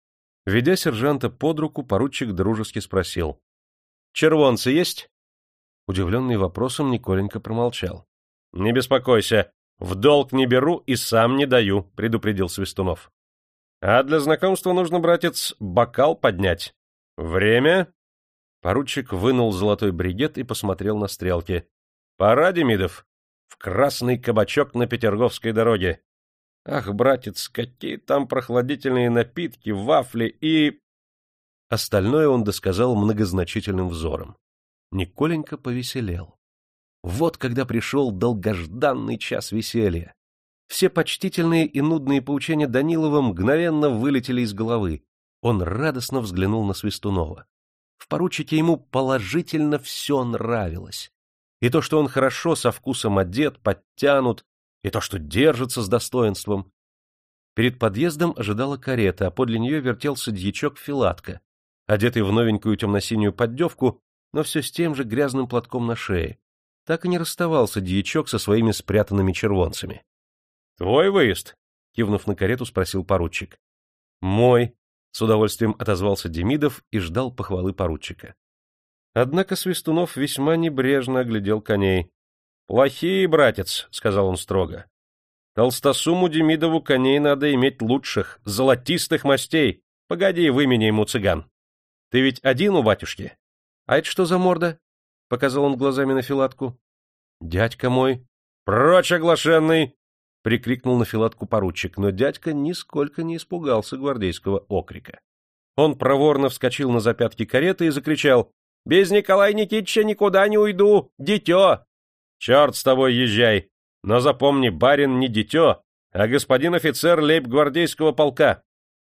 Ведя сержанта под руку, поручик дружески спросил. — Червонцы есть? Удивленный вопросом, Николенька промолчал. — Не беспокойся, в долг не беру и сам не даю, — предупредил Свистунов. — А для знакомства нужно, братец, бокал поднять. Время? Поручик вынул золотой бригет и посмотрел на стрелки. — Пора, Демидов, в красный кабачок на Петерговской дороге. Ах, братец, какие там прохладительные напитки, вафли и... Остальное он досказал многозначительным взором. Николенька повеселел. Вот когда пришел долгожданный час веселья. Все почтительные и нудные поучения Данилова мгновенно вылетели из головы. Он радостно взглянул на Свистунова. В поручике ему положительно все нравилось. И то, что он хорошо со вкусом одет, подтянут, и то, что держится с достоинством. Перед подъездом ожидала карета, а подле нее вертелся дьячок Филатка, одетый в новенькую темно-синюю поддевку, но все с тем же грязным платком на шее. Так и не расставался дьячок со своими спрятанными червонцами. — Твой выезд? — кивнув на карету, спросил поручик. — Мой, — с удовольствием отозвался Демидов и ждал похвалы поручика. Однако Свистунов весьма небрежно оглядел коней. — Плохие, братец, — сказал он строго. — Толстосуму Демидову коней надо иметь лучших, золотистых мастей. Погоди, вымени ему цыган. Ты ведь один у батюшки? А это что за морда? — показал он глазами на Филатку. — Дядька мой. — Прочь, оглашенный! — прикрикнул на Филатку поручик, но дядька нисколько не испугался гвардейского окрика. Он проворно вскочил на запятки кареты и закричал: — Без Николая Никитича никуда не уйду, дитё! — Черт с тобой, езжай! Но запомни, барин не дитё, а господин офицер лейб-гвардейского полка.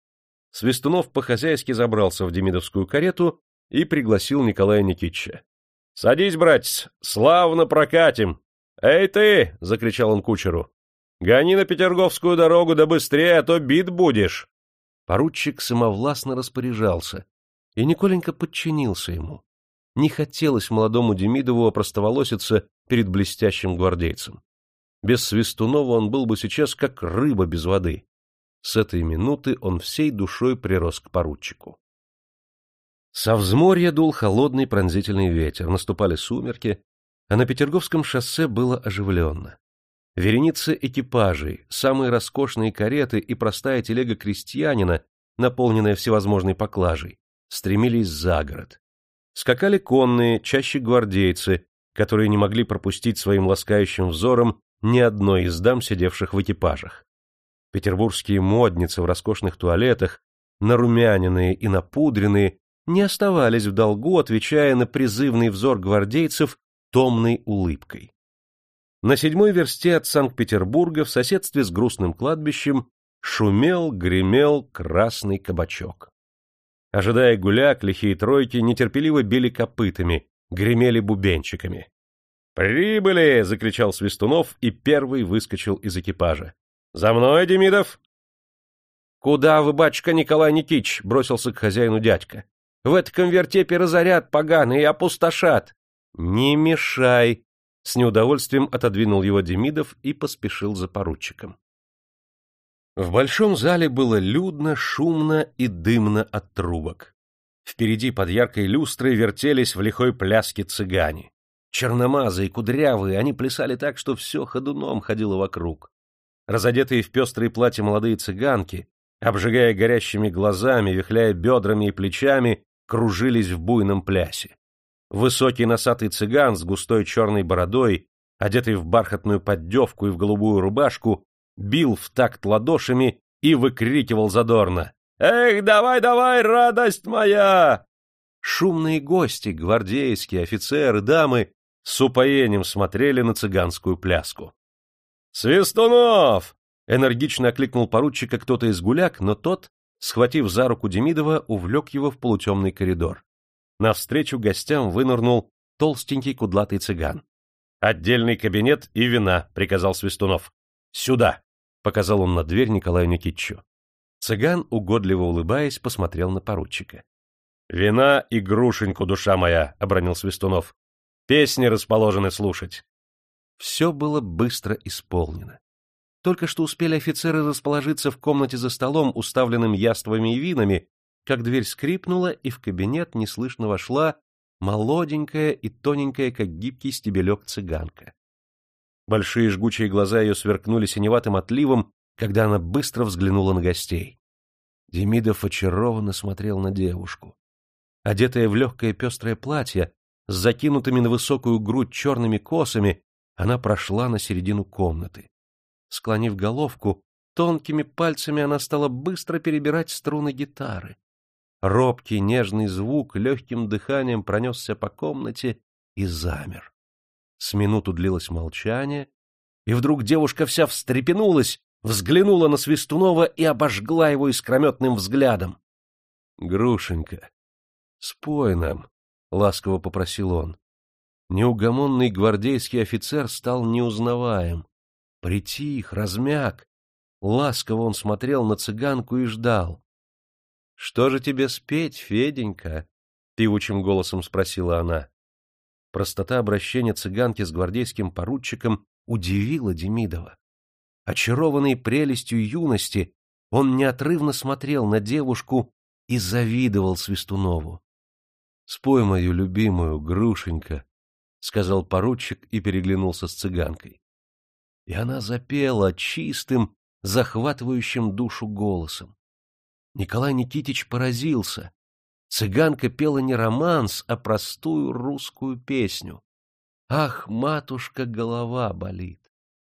Свистунов по-хозяйски забрался в демидовскую карету и пригласил Николая Никитича. — Садись, братец, славно прокатим! — Эй ты! — закричал он кучеру. — Гони на Петерговскую дорогу, да быстрее, а то бит будешь! Поручик самовластно распоряжался, и Николенька подчинился ему. Не хотелось молодому Демидову опростоволоситься перед блестящим гвардейцем. Без Свистунова он был бы сейчас как рыба без воды. С этой минуты он всей душой прирос к поручику. Со взморья дул холодный пронзительный ветер, наступали сумерки, а на Петерговском шоссе было оживленно. Вереницы экипажей, самые роскошные кареты и простая телега крестьянина, наполненная всевозможной поклажей, стремились за город. Скакали конные, чаще гвардейцы, которые не могли пропустить своим ласкающим взором ни одной из дам, сидевших в экипажах. Петербургские модницы в роскошных туалетах, нарумяненные и напудренные, не оставались в долгу, отвечая на призывный взор гвардейцев томной улыбкой. На седьмой версте от Санкт-Петербурга в соседстве с грустным кладбищем шумел, гремел красный кабачок. Ожидая гуляк, лихие тройки нетерпеливо били копытами, гремели бубенчиками. «Прибыли!» — закричал Свистунов и первый выскочил из экипажа. «За мной, Демидов!» «Куда вы, батюшка Николай Никитич?» — бросился к хозяину дядька. «В этом вертепе разорят поганые и опустошат!» «Не мешай!» — с неудовольствием отодвинул его Демидов и поспешил за поручиком. В большом зале было людно, шумно и дымно от трубок. Впереди под яркой люстрой вертелись в лихой пляске цыгане. Черномазые, кудрявые, они плясали так, что все ходуном ходило вокруг. Разодетые в пестрые платья молодые цыганки, обжигая горящими глазами, вихляя бедрами и плечами, кружились в буйном плясе. Высокий носатый цыган с густой черной бородой, одетый в бархатную поддевку и в голубую рубашку, бил в такт ладошами и выкрикивал задорно: «Эх, давай, давай, радость моя!» Шумные гости, гвардейские, офицеры, дамы с упоением смотрели на цыганскую пляску. «Свистунов!» — энергично окликнул поручика кто-то из гуляк, но тот, схватив за руку Демидова, увлек его в полутемный коридор. Навстречу гостям вынырнул толстенький кудлатый цыган. «Отдельный кабинет и вина», — приказал Свистунов. «Сюда!» — показал он на дверь Николаю Никитичу. Цыган, угодливо улыбаясь, посмотрел на поручика. «Вина и грушеньку, душа моя!» — обронил Свистунов. «Песни расположены слушать». Все было быстро исполнено. Только что успели офицеры расположиться в комнате за столом, уставленным яствами и винами, как дверь скрипнула, и в кабинет неслышно вошла молоденькая и тоненькая, как гибкий стебелек, цыганка. Большие жгучие глаза ее сверкнули синеватым отливом, когда она быстро взглянула на гостей. Демидов очарованно смотрел на девушку. Одетая в легкое пестрое платье, с закинутыми на высокую грудь черными косами, она прошла на середину комнаты. Склонив головку, тонкими пальцами она стала быстро перебирать струны гитары. Робкий нежный звук легким дыханием пронесся по комнате и замер. С минуту длилось молчание, и вдруг девушка вся встрепенулась, взглянула на Свистунова и обожгла его искрометным взглядом. — Грушенька, спой нам, — ласково попросил он. Неугомонный гвардейский офицер стал неузнаваем. Притих, размяк. Ласково он смотрел на цыганку и ждал. — Что же тебе спеть, Феденька? — певучим голосом спросила она. Простота обращения цыганки с гвардейским поручиком удивила Демидова. Очарованный прелестью юности, он неотрывно смотрел на девушку и завидовал Свистунову. — Спой мою любимую, Грушенька, — сказал поручик и переглянулся с цыганкой. И она запела чистым, захватывающим душу голосом. Николай Никитич поразился. Цыганка пела не романс, а простую русскую песню. «Ах, матушка, голова болит!»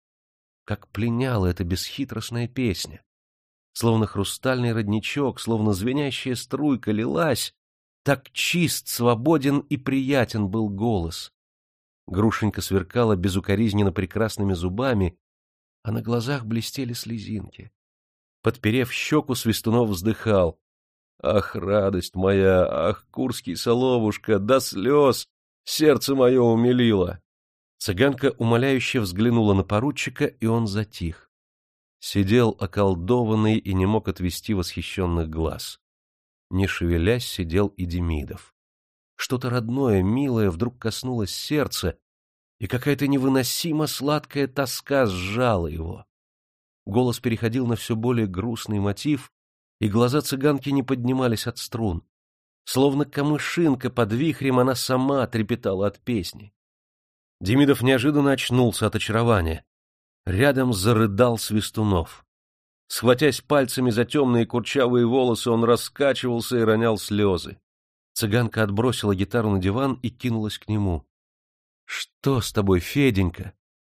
Как пленяла эта бесхитростная песня! Словно хрустальный родничок, словно звенящая струйка лилась, так чист, свободен и приятен был голос. Грушенька сверкала безукоризненно прекрасными зубами, а на глазах блестели слезинки. Подперев щеку, Свистунов вздыхал. «Ах, радость моя! Ах, курский соловушка! До слез! Сердце мое умилило!» Цыганка умоляюще взглянула на поручика, и он затих. Сидел околдованный и не мог отвести восхищенных глаз. Не шевелясь, сидел и Демидов. Что-то родное, милое вдруг коснулось сердца, и какая-то невыносимо сладкая тоска сжала его. Голос переходил на все более грустный мотив, и глаза цыганки не поднимались от струн. Словно камышинка под вихрем, она сама трепетала от песни. Демидов неожиданно очнулся от очарования. Рядом зарыдал Свистунов. Схватясь пальцами за темные курчавые волосы, он раскачивался и ронял слезы. Цыганка отбросила гитару на диван и кинулась к нему. — Что с тобой, Феденька?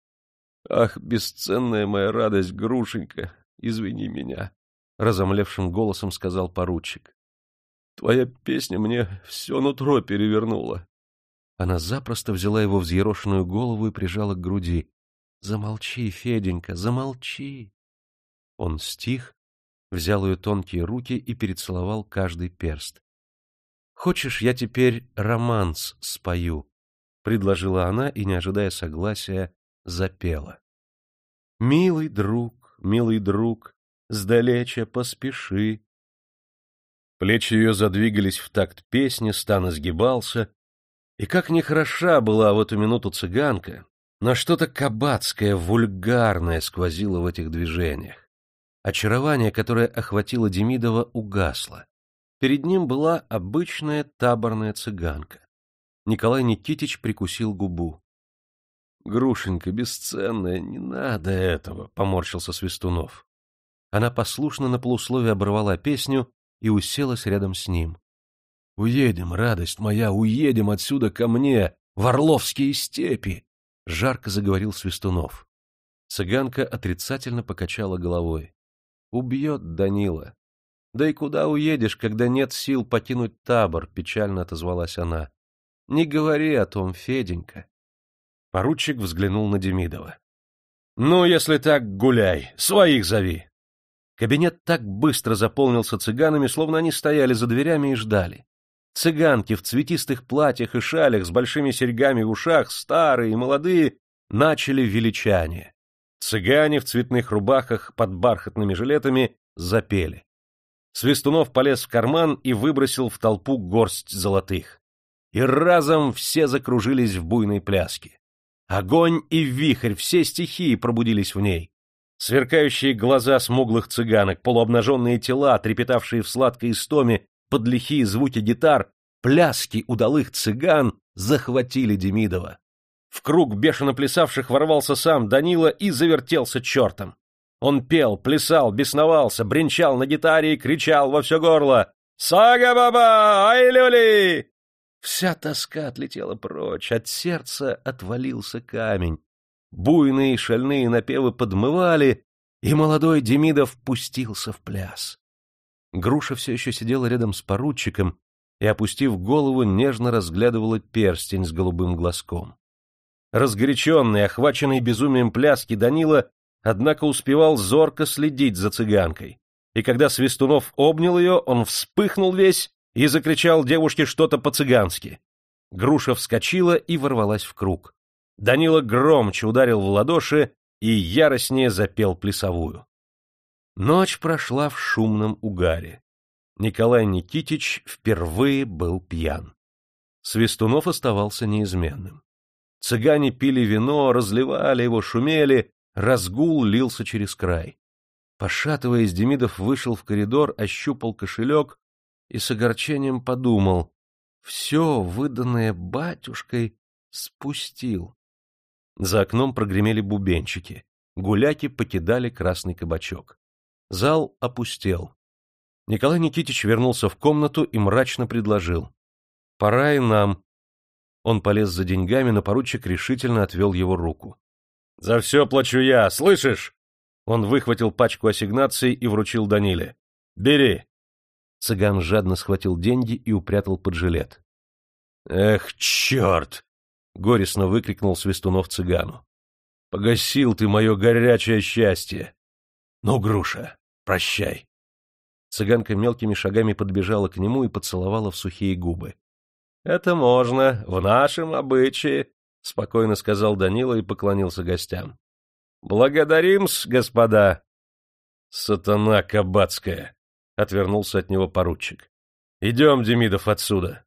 — Ах, бесценная моя радость, Грушенька, извини меня, — разомлевшим голосом сказал поручик. — Твоя песня мне все нутро перевернула. Она запросто взяла его взъерошенную голову и прижала к груди. — Замолчи, Феденька, замолчи. Он стих, взял ее тонкие руки и перецеловал каждый перст. — Хочешь, я теперь романс спою? — предложила она и, не ожидая согласия, запела. «Милый друг, милый друг, сдалеча поспеши». Плечи ее задвигались в такт песни, стан изгибался, и как нехороша была в эту минуту цыганка, но что-то кабацкое, вульгарное сквозило в этих движениях. Очарование, которое охватило Демидова, угасло. Перед ним была обычная таборная цыганка. Николай Никитич прикусил губу. — Грушенька бесценная, не надо этого, — поморщился Свистунов. Она послушно на полусловие оборвала песню и уселась рядом с ним. — Уедем, радость моя, уедем отсюда ко мне, в Орловские степи! — жарко заговорил Свистунов. Цыганка отрицательно покачала головой. — Убьет Данила. — Да и куда уедешь, когда нет сил покинуть табор? — печально отозвалась она. — Не говори о том, Феденька. Поручик взглянул на Демидова. — Ну, если так, гуляй, своих зови. Кабинет так быстро заполнился цыганами, словно они стояли за дверями и ждали. Цыганки в цветистых платьях и шалях с большими серьгами в ушах, старые и молодые, начали величание. Цыгане в цветных рубахах под бархатными жилетами запели. Свистунов полез в карман и выбросил в толпу горсть золотых. И разом все закружились в буйной пляске. Огонь и вихрь, все стихии пробудились в ней. Сверкающие глаза смуглых цыганок, полуобнаженные тела, трепетавшие в сладкой истоме под лихие звуки гитар, пляски удалых цыган захватили Демидова. В круг бешено плясавших ворвался сам Данила и завертелся чертом. Он пел, плясал, бесновался, бренчал на гитаре и кричал во все горло: «Сага-баба! Ай-люли!» Вся тоска отлетела прочь, от сердца отвалился камень. Буйные шальные напевы подмывали, и молодой Демидов пустился в пляс. Груша все еще сидела рядом с поручиком и, опустив голову, нежно разглядывала перстень с голубым глазком. Разгоряченный, охваченный безумием пляски, Данила, однако, успевал зорко следить за цыганкой, и когда Свистунов обнял ее, он вспыхнул весь и закричал девушке что-то по-цыгански. Груша вскочила и ворвалась в круг. Данила громче ударил в ладоши и яростнее запел плясовую. Ночь прошла в шумном угаре. Николай Никитич впервые был пьян. Свистунов оставался неизменным. Цыгане пили вино, разливали его, шумели, разгул лился через край. Пошатываясь, Демидов вышел в коридор, ощупал кошелек и с огорчением подумал: все, выданное батюшкой, спустил. За окном прогремели бубенчики. Гуляки покидали красный кабачок. Зал опустел. Николай Никитич вернулся в комнату и мрачно предложил: — Пора и нам. Он полез за деньгами, но поручик решительно отвел его руку. — За все плачу я, слышишь? Он выхватил пачку ассигнаций и вручил Даниле. — Бери. Цыган жадно схватил деньги и упрятал под жилет. — Эх, черт! — горестно выкрикнул Свистунов цыгану. — Погасил ты мое горячее счастье! Ну, Груша, прощай! Цыганка мелкими шагами подбежала к нему и поцеловала в сухие губы. — Это можно, в нашем обычае, — спокойно сказал Данила и поклонился гостям. — Благодарим-с, господа. — Сатана кабацкая! — отвернулся от него поручик. — Идем, Демидов, отсюда.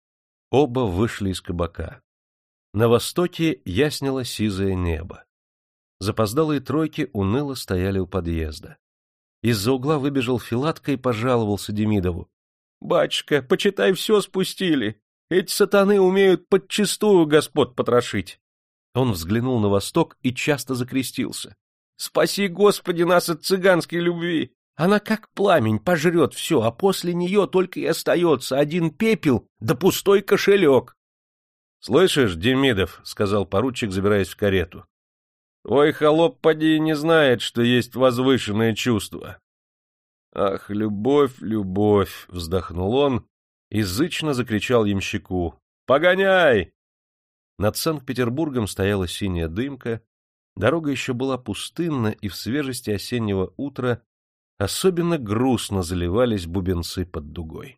Оба вышли из кабака. На востоке яснило сизое небо. Запоздалые тройки уныло стояли у подъезда. Из-за угла выбежал Филатка и пожаловался Демидову. — Батюшка, почитай, все спустили. Эти сатаны умеют подчистую господ потрошить. Он взглянул на восток и часто закрестился. — Спаси, Господи, нас от цыганской любви! Она как пламень пожрет все, а после нее только и остается один пепел да пустой кошелек. — Слышишь, Демидов, — сказал поручик, забираясь в карету, — твой холоп поди не знает, что есть возвышенное чувство. — Ах, любовь, любовь! — вздохнул он и зычно закричал ямщику. — Погоняй! Над Санкт-Петербургом стояла синяя дымка, дорога еще была пустынна, и в свежести осеннего утра особенно грустно заливались бубенцы под дугой.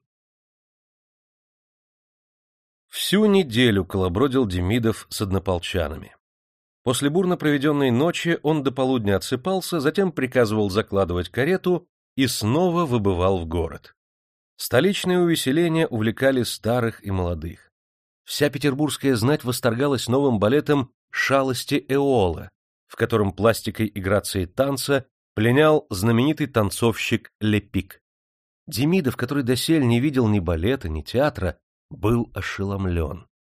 Всю неделю колобродил Демидов с однополчанами. После бурно проведенной ночи он до полудня отсыпался, затем приказывал закладывать карету и снова выбывал в город. Столичные увеселения увлекали старых и молодых. Вся петербургская знать восторгалась новым балетом «Шалости Эола», в котором пластикой и грацией танца пленял знаменитый танцовщик Лепик. Демидов, который доселе не видел ни балета, ни театра, был ошеломлен.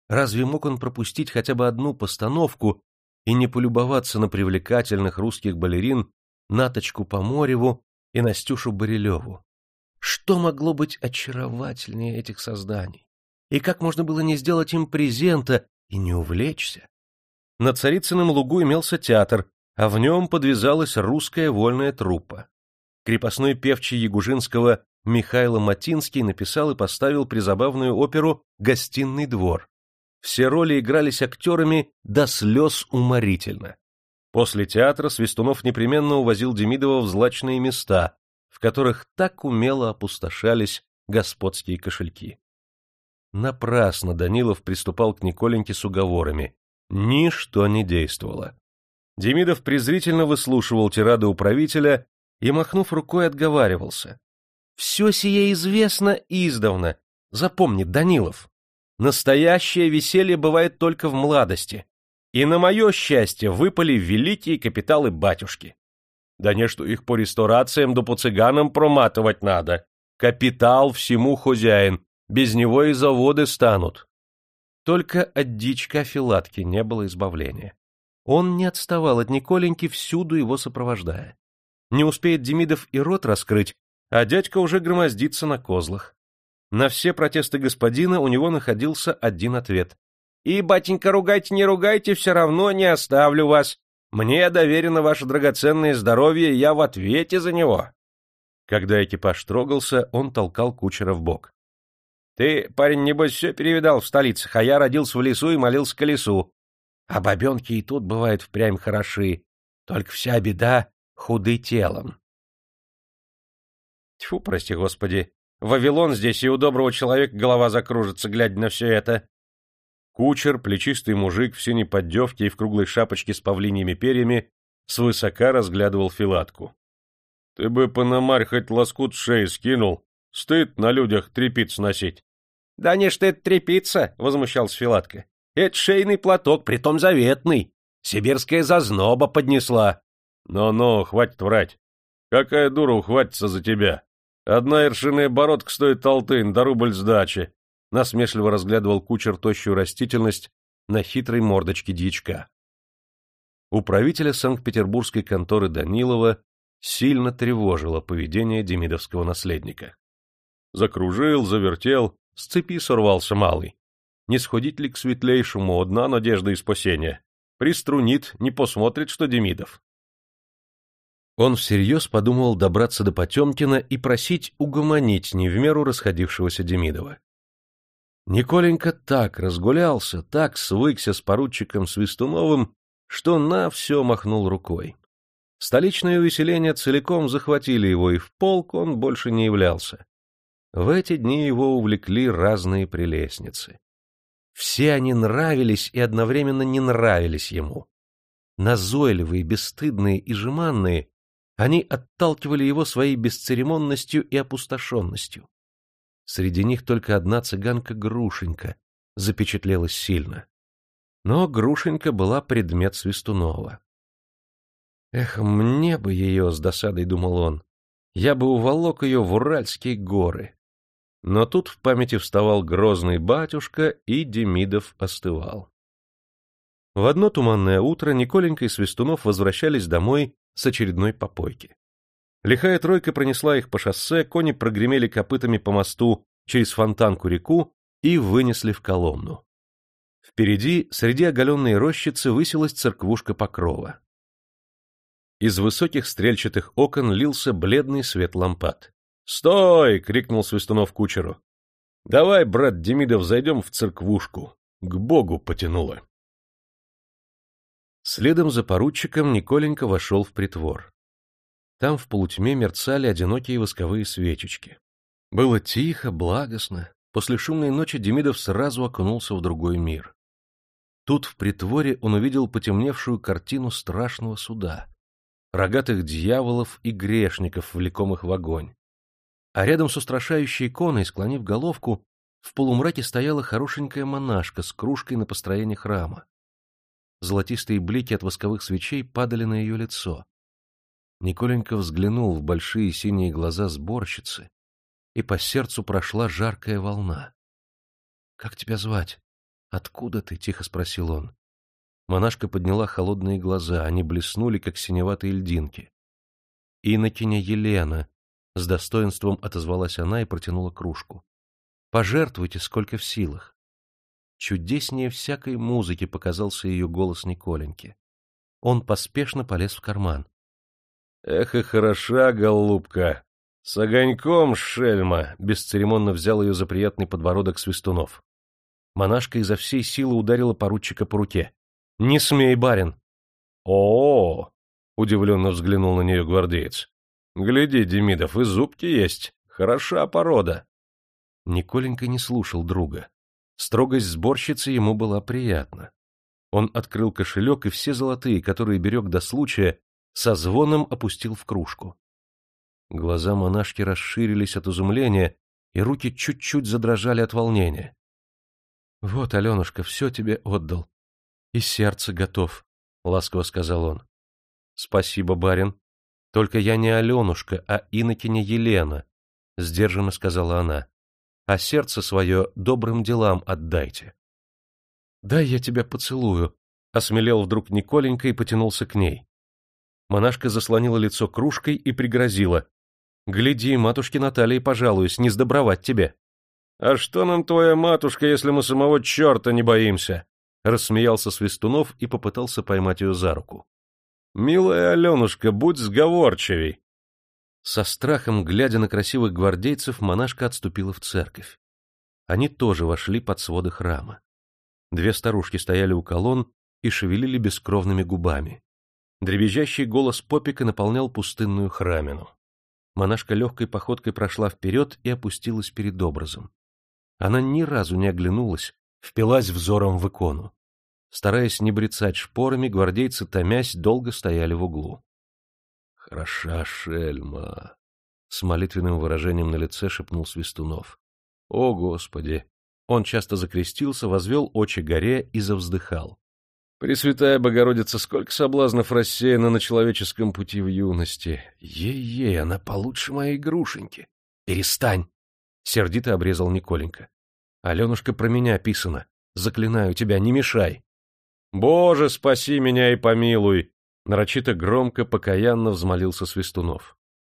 Разве мог он пропустить хотя бы одну постановку и не полюбоваться на привлекательных русских балерин Наточку Помореву и Настюшу Барилеву? Что могло быть очаровательнее этих созданий? И как можно было не сделать им презента и не увлечься? На Царицыном лугу имелся театр, а в нем подвязалась русская вольная труппа. Крепостной певчий Ягужинского Михайло Матинский написал и поставил призабавную оперу «Гостиный двор». Все роли игрались актерами до слез уморительно. После театра Свистунов непременно увозил Демидова в злачные места, в которых так умело опустошались господские кошельки. Напрасно Данилов приступал к Николеньке с уговорами. Ничто не действовало. Демидов презрительно выслушивал тирады управителя и, махнув рукой, отговаривался. «Все сие известно издавна. Запомни, Данилов, настоящее веселье бывает только в младости, и на мое счастье выпали великие капиталы батюшки. Да не что их по ресторациям да по цыганам проматывать надо. Капитал всему хозяин, без него и заводы станут». Только от дичка Филатки не было избавления. Он не отставал от Николеньки, всюду его сопровождая. Не успеет Демидов и рот раскрыть, а дядька уже громоздится на козлах. На все протесты господина у него находился один ответ. «И, батенька, ругайте, не ругайте, все равно не оставлю вас. Мне доверено ваше драгоценное здоровье, и я в ответе за него». Когда экипаж трогался, он толкал кучера в бок. «Ты, парень, небось, все перевидал в столицах, а я родился в лесу и молился колесу. А бабенки и тут бывают впрямь хороши, только вся беда — худы телом». Тьфу, прости господи, Вавилон здесь, и у доброго человека голова закружится, глядя на все это. Кучер, плечистый мужик в синей поддевке и в круглой шапочке с павлиньими перьями, свысока разглядывал Филатку. — Ты бы, Пономарь, хоть лоскут шеи скинул. Стыд на людях тряпиц носить. — Да не ж ты это тряпица, — возмущался Филатка. — Это шейный платок, притом заветный. Сибирская зазноба поднесла. Ну — Ну-ну, хватит врать. Какая дура ухватится за тебя? Одна ершиная бородка стоит алтын, да рубль сдачи. Насмешливо разглядывал кучер тощую растительность на хитрой мордочке дьячка. Управителя санкт-петербургской конторы Данилова сильно тревожило поведение демидовского наследника. Закружил, завертел, с цепи сорвался малый. Не сходить ли к светлейшему одна надежда и спасение? Приструнит, не посмотрит, что Демидов. Он всерьез подумывал добраться до Потемкина и просить угомонить не в меру расходившегося Демидова. Николенька так разгулялся, так свыкся с поручиком Свистуновым, что на все махнул рукой. Столичные увеселения целиком захватили его, и в полк он больше не являлся. В эти дни его увлекли разные прелестницы. Все они нравились и одновременно не нравились ему. Назойливые, бесстыдные и жеманные, они отталкивали его своей бесцеремонностью и опустошенностью. Среди них только одна цыганка Грушенька запечатлелась сильно. Но Грушенька была предмет Свистунова. «Эх, мне бы ее, — с досадой думал он, — я бы уволок ее в Уральские горы». Но тут в памяти вставал грозный батюшка, и Демидов остывал. В одно туманное утро Николенька и Свистунов возвращались домой с очередной попойки. Лихая тройка пронесла их по шоссе, кони прогремели копытами по мосту через Фонтанку-реку и вынесли в Коломну. Впереди, среди оголенной рощицы, высилась церквушка Покрова. Из высоких стрельчатых окон лился бледный свет лампад. «Стой!» — крикнул Свистунов кучеру. «Давай, брат Демидов, зайдем в церквушку. К Богу потянуло». Следом за поручиком Николенька вошел в притвор. Там в полутьме мерцали одинокие восковые свечечки. Было тихо, благостно. После шумной ночи Демидов сразу окунулся в другой мир. Тут в притворе он увидел потемневшую картину страшного суда, рогатых дьяволов и грешников, влекомых в огонь. А рядом с устрашающей иконой, склонив головку, в полумраке стояла хорошенькая монашка с кружкой на построение храма. Золотистые блики от восковых свечей падали на ее лицо. Николенька взглянул в большие синие глаза сборщицы, и по сердцу прошла жаркая волна. — Как тебя звать? Откуда ты? — тихо спросил он. Монашка подняла холодные глаза, они блеснули, как синеватые льдинки. — Инокиня Елена! — с достоинством отозвалась она и протянула кружку. — Пожертвуйте, сколько в силах. Чудеснее всякой музыки показался ее голос Николеньки. Он поспешно полез в карман. — Эх и хороша, голубка! С огоньком, шельма! — бесцеремонно взял ее за приятный подбородок Свистунов. Монашка изо всей силы ударила поручика по руке. — Не смей, барин! — О-о-о! — удивленно взглянул на нее гвардеец. — Гляди, Демидов, и зубки есть. Хороша порода. Николенька не слушал друга. Строгость сборщицы ему была приятна. Он открыл кошелек и все золотые, которые берег до случая, со звоном опустил в кружку. Глаза монашки расширились от изумления, и руки чуть-чуть задрожали от волнения. — Вот, Аленушка, все тебе отдал. И сердце готов, — ласково сказал он. — Спасибо, барин. Только я не Аленушка, а инокиня Елена, — сдержанно сказала она. — А сердце свое добрым делам отдайте. — Дай я тебя поцелую, — осмелел вдруг Николенька и потянулся к ней. Монашка заслонила лицо кружкой и пригрозила. — Гляди, матушке Наталье пожалуюсь, не сдобровать тебе. — А что нам твоя матушка, если мы самого черта не боимся? — рассмеялся Свистунов и попытался поймать ее за руку. — Милая Аленушка, будь сговорчивей. Со страхом, глядя на красивых гвардейцев, монашка отступила в церковь. Они тоже вошли под своды храма. Две старушки стояли у колонн и шевелили бескровными губами. Дребезжащий голос попика наполнял пустынную храмину. Монашка легкой походкой прошла вперед и опустилась перед образом. Она ни разу не оглянулась, впилась взором в икону. Стараясь не брецать шпорами, гвардейцы, томясь, долго стояли в углу. — Хороша шельма! — с молитвенным выражением на лице шепнул Свистунов. — О, Господи! Он часто закрестился, возвел очи горе и завздыхал. Пресвятая Богородица, сколько соблазнов рассеяно на человеческом пути в юности. Ей-ей, она получше моей грушеньки. Перестань! — сердито обрезал Николенька. — Аленушка, про меня писано. Заклинаю тебя, не мешай. — Боже, спаси меня и помилуй! — нарочито громко, покаянно взмолился Свистунов.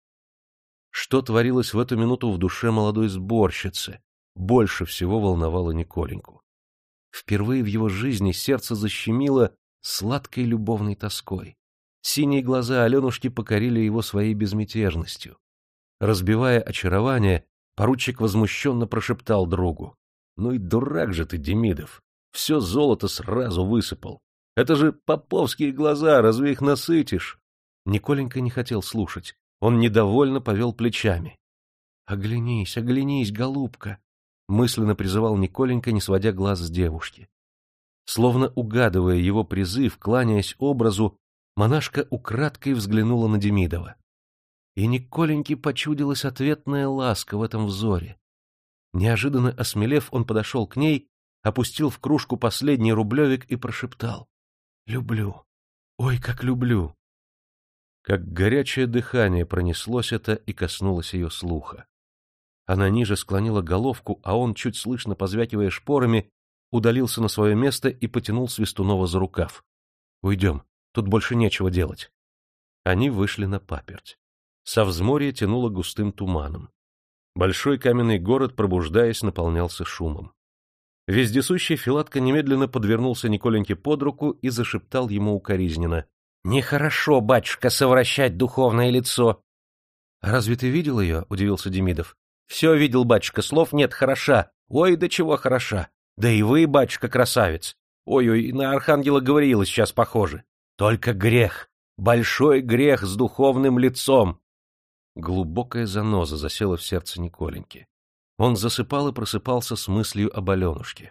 Что творилось в эту минуту в душе молодой сборщицы, больше всего волновало Николеньку. Впервые в его жизни сердце защемило сладкой любовной тоской. Синие глаза Аленушки покорили его своей безмятежностью. Разбивая очарование, поручик возмущенно прошептал другу. — Ну и дурак же ты, Демидов! Все золото сразу высыпал. Это же поповские глаза, разве их насытишь? Николенька не хотел слушать. Он недовольно повел плечами. — Оглянись, оглянись, голубка! — мысленно призывал Николенька, не сводя глаз с девушки. Словно угадывая его призыв, кланяясь образу, монашка украдкой взглянула на Демидова. И Николеньке почудилась ответная ласка в этом взоре. Неожиданно осмелев, он подошел к ней, опустил в кружку последний рублевик и прошептал: — Люблю, ой, как люблю! Как горячее дыхание пронеслось это и коснулось ее слуха. Она ниже склонила головку, а он, чуть слышно позвякивая шпорами, удалился на свое место и потянул Свистунова за рукав. — Уйдем, тут больше нечего делать. Они вышли на паперть. Со взморья тянуло густым туманом. Большой каменный город, пробуждаясь, наполнялся шумом. Вездесущий Филатка немедленно подвернулся Николеньке под руку и зашептал ему укоризненно: — Нехорошо, батюшка, совращать духовное лицо. — Разве ты видел ее? — удивился Демидов. — Все видел, батюшка, слов нет, хороша. Ой, да чего хороша. Да и вы, батюшка, красавец. Ой-ой, на архангела Гавриила сейчас похожи. Только грех, большой грех с духовным лицом. Глубокая заноза засела в сердце Николеньки. Он засыпал и просыпался с мыслью об Аленушке.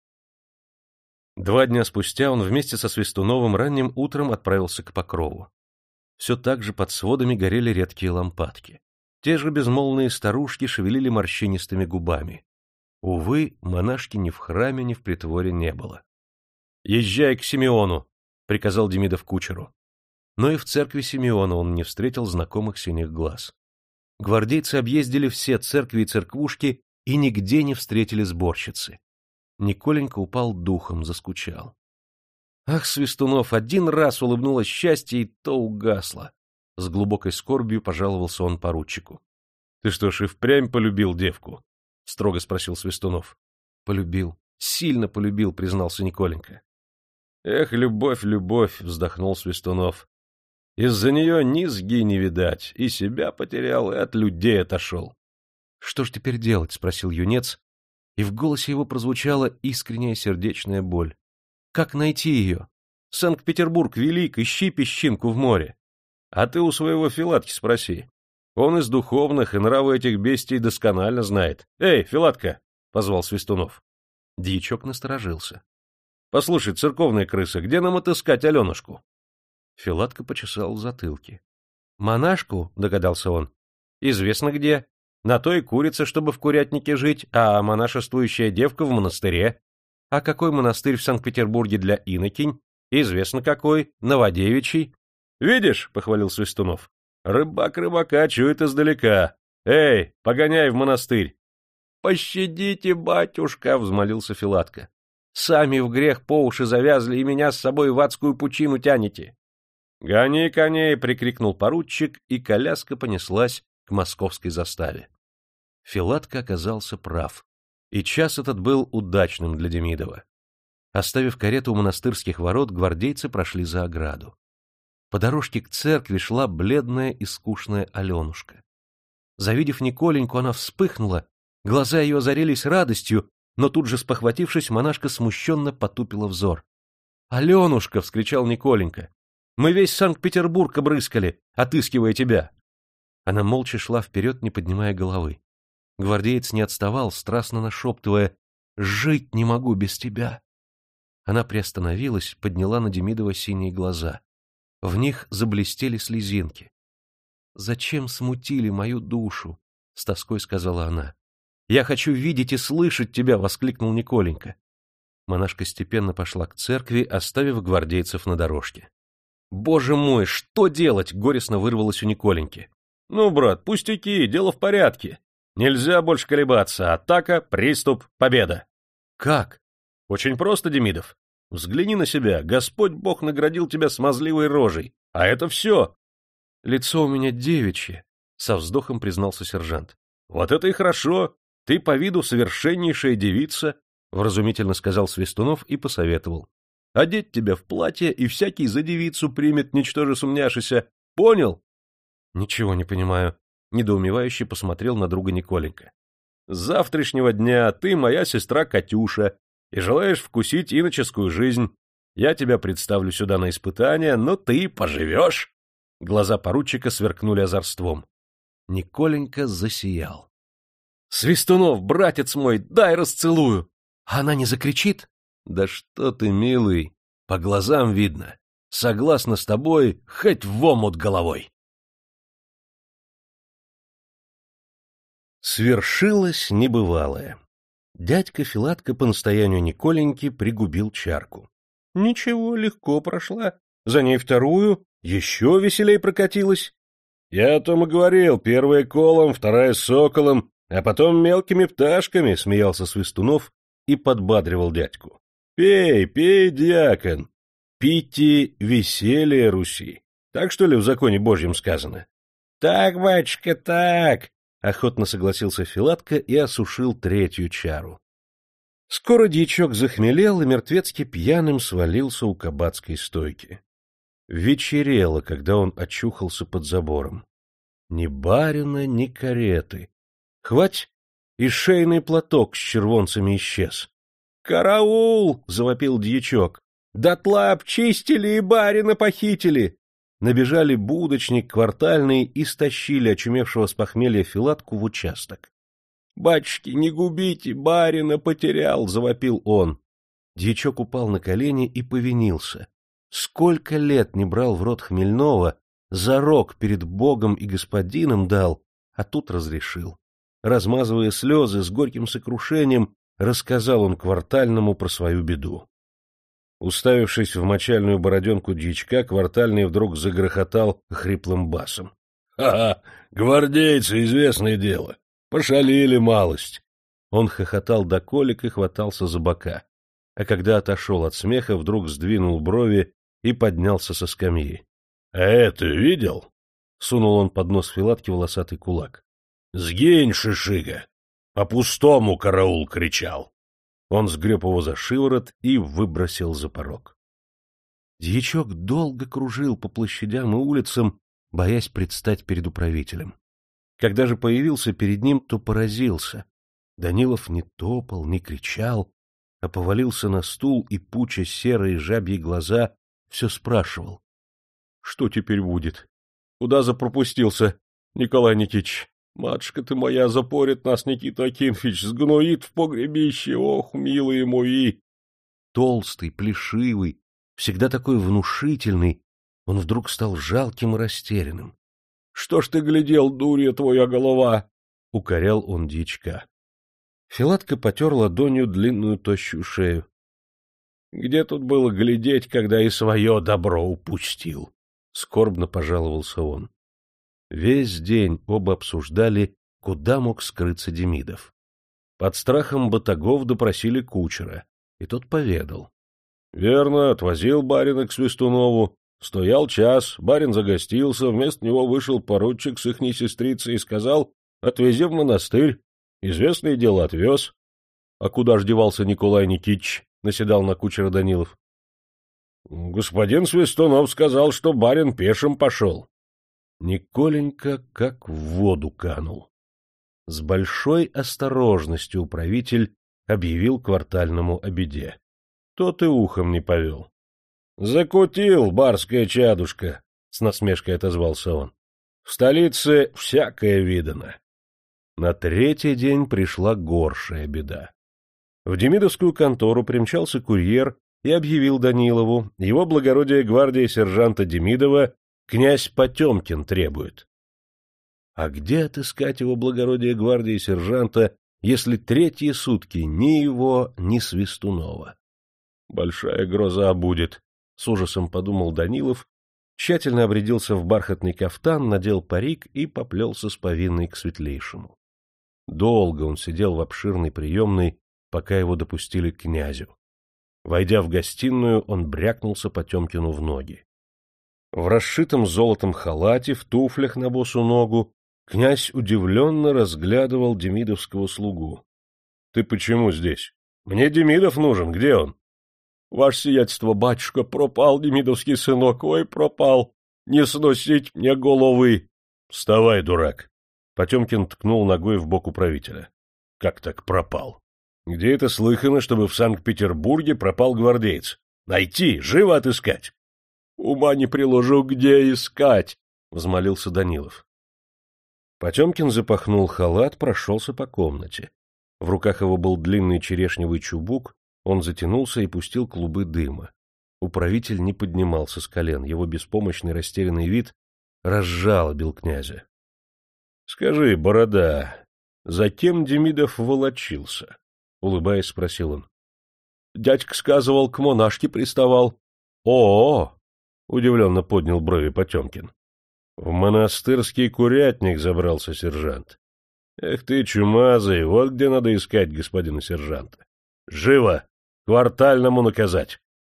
Два дня спустя он вместе со Свистуновым ранним утром отправился к Покрову. Все так же под сводами горели редкие лампадки. Те же безмолвные старушки шевелили морщинистыми губами. Увы, монашки ни в храме, ни в притворе не было. — Езжай к Симеону! — приказал Демидов кучеру. Но и в церкви Симеона он не встретил знакомых синих глаз. Гвардейцы объездили все церкви и церквушки и нигде не встретили сборщицы. Николенька упал духом, заскучал. Ах, Свистунов, один раз улыбнулось счастье, и то угасло. С глубокой скорбью пожаловался он поручику. — Ты что ж и впрямь полюбил девку? — строго спросил Свистунов. — Полюбил. Сильно полюбил, признался Николенька. — Эх, любовь, любовь, — вздохнул Свистунов. — Из-за нее низги не видать, и себя потерял, и от людей отошел. — Что ж теперь делать? — спросил юнец, и в голосе его прозвучала искренняя сердечная боль. — Как найти ее? Санкт-Петербург велик, ищи песчинку в море. А ты у своего Филатки спроси. Он из духовных и нравы этих бестий досконально знает. — Эй, Филатка! — позвал Свистунов. Дьячок насторожился. — Послушай, церковная крыса, где нам отыскать Аленушку? Филатка почесал в затылке. — Монашку, — догадался он. — Известно где. На той курица, чтобы в курятнике жить, а монашествующая девка в монастыре. А какой монастырь в Санкт-Петербурге для инокинь? Известно какой, Новодевичий. — Видишь, — похвалил Свистунов, — рыбак рыбака чует издалека. Эй, погоняй в монастырь. — Пощадите, батюшка, — взмолился Филатка. — Сами в грех по уши завязли и меня с собой в адскую пучину тянете. — Гони коней, — прикрикнул поручик, и коляска понеслась к московской заставе. Филатка оказался прав, и час этот был удачным для Демидова. Оставив карету у монастырских ворот, гвардейцы прошли за ограду. По дорожке к церкви шла бледная и скучная Аленушка. Завидев Николеньку, она вспыхнула, глаза ее озарились радостью, но тут же, спохватившись, монашка смущенно потупила взор. — Аленушка! — вскричал Николенька. — Мы весь Санкт-Петербург обрыскали, отыскивая тебя. Она молча шла вперед, не поднимая головы. Гвардеец не отставал, страстно нашептывая: «Жить не могу без тебя!» Она приостановилась, подняла на Демидова синие глаза. В них заблестели слезинки. «Зачем смутили мою душу?» — с тоской сказала она. «Я хочу видеть и слышать тебя!» — воскликнул Николенька. Монашка степенно пошла к церкви, оставив гвардейцев на дорожке. «Боже мой, что делать?» — горестно вырвалось у Николеньки. «Ну, брат, пустяки, дело в порядке. Нельзя больше колебаться. Атака, приступ, победа». «Как?» «Очень просто, Демидов. Взгляни на себя. Господь Бог наградил тебя смазливой рожей. А это все». «Лицо у меня девичье», — со вздохом признался сержант. «Вот это и хорошо. Ты по виду совершеннейшая девица», — вразумительно сказал Свистунов и посоветовал. «Одеть тебя в платье, и всякий за девицу примет, ничтоже сумняшися. Понял?» «Ничего не понимаю», — недоумевающе посмотрел на друга Николенька. «С завтрашнего дня ты моя сестра Катюша, и желаешь вкусить иноческую жизнь. Я тебя представлю сюда на испытание, но ты поживешь». Глаза поручика сверкнули озорством. Николенька засиял. «Свистунов, братец мой, дай расцелую!» «А она не закричит?» «Да что ты, милый, по глазам видно. Согласна с тобой, хоть в омут головой». Свершилось небывалое. Дядька Филатка по настоянию Николеньки пригубил чарку. Ничего, легко прошла. За ней вторую, еще веселей прокатилась. Я о том и говорил, первая колом, вторая соколом, а потом мелкими пташками, — смеялся Свистунов и подбадривал дядьку. Пей, пей, дьякон, пейте веселье Руси. Так что ли в законе Божьем сказано? Так, батюшка, так. Охотно согласился Филатка и осушил третью чару. Скоро дьячок захмелел и мертвецки пьяным свалился у кабацкой стойки. Вечерело, когда он очухался под забором. Ни барина, ни кареты. Хвать, и шейный платок с червонцами исчез. «Караул!» — завопил дьячок. «Дотла обчистили и барина похитили!» Набежали будочник, квартальный и стащили очумевшего с похмелья Филатку в участок. — Батюшки, не губите, барина потерял! — завопил он. Дьячок упал на колени и повинился. Сколько лет не брал в рот хмельного, зарок перед Богом и господином дал, а тут разрешил. Размазывая слезы, с горьким сокрушением, рассказал он квартальному про свою беду. Уставившись в мочальную бороденку дьячка, квартальный вдруг загрохотал хриплым басом. — Ха-ха! Гвардейцы, известное дело! Пошалили малость! Он хохотал до колик и хватался за бока, а когда отошел от смеха, вдруг сдвинул брови и поднялся со скамьи. — А это видел? — сунул он под нос Филатке волосатый кулак. — Сгинь, шишига! По-пустому караул кричал! Он сгреб его за шиворот и выбросил за порог. Дьячок долго кружил по площадям и улицам, боясь предстать перед управителем. Когда же появился перед ним, то поразился. Данилов не топал, не кричал, а повалился на стул и, пуча серые жабьи глаза, все спрашивал. — Что теперь будет? Куда запропустился, Николай Никитич? Матушка ты моя, запорит нас Никита Акинфич, сгноит в погребище, ох, милые мои! Толстый, плешивый, всегда такой внушительный, он вдруг стал жалким и растерянным. — Что ж ты глядел, дурья твоя голова? — укорял он дьячка. Филатка потер ладонью длинную тощую шею. — Где тут было глядеть, когда и свое добро упустил? — скорбно пожаловался он. Весь день оба обсуждали, куда мог скрыться Демидов. Под страхом батагов допросили кучера, и тот поведал. — Верно, отвозил барина к Свистунову. Стоял час, барин загостился, вместо него вышел поручик с ихней сестрицей и сказал: отвези в монастырь. Известное дело отвез. — А куда ж девался Николай Никитич? — наседал на кучера Данилов. — Господин Свистунов сказал, что барин пешим пошел. Николенька как в воду канул. С большой осторожностью управитель объявил квартальному о беде. Тот и ухом не повел. — Закутил, барская чадушка, — с насмешкой отозвался он. — В столице всякое видано. На третий день пришла горшая беда. В Демидовскую контору примчался курьер и объявил Данилову: его благородие гвардии сержанта Демидова князь Потемкин требует. А где отыскать его благородие гвардии сержанта, если третьи сутки ни его, ни Свистунова? Большая гроза будет, — с ужасом подумал Данилов, тщательно обрядился в бархатный кафтан, надел парик и поплелся с повинной к светлейшему. Долго он сидел в обширной приемной, пока его допустили к князю. Войдя в гостиную, он брякнулся Потемкину в ноги. В расшитом золотом халате, в туфлях на босу ногу, князь удивленно разглядывал демидовского слугу. — Ты почему здесь? Мне Демидов нужен, где он? — Ваше сиятельство, батюшка, пропал демидовский сынок, ой, пропал, не сносить мне головы. — Вставай, дурак! Потемкин ткнул ногой в бок управителя. — Как так пропал? Где это слыхано, чтобы в Санкт-Петербурге пропал гвардеец? Найти, живо отыскать! — Ума не приложу, где искать, — взмолился Данилов. Потемкин запахнул халат, прошелся по комнате. В руках его был длинный черешневый чубук, он затянулся и пустил клубы дыма. Управитель не поднимался с колен, его беспомощный растерянный вид разжалобил князя. — Скажи, борода, за кем Демидов волочился? — улыбаясь, спросил он. — Дядька сказывал, к монашке приставал. — О-о! — удивленно поднял брови Потемкин. — В монастырский курятник забрался сержант. Эх ты, чумазый, вот где надо искать господина сержанта. Живо! Квартальному наказать!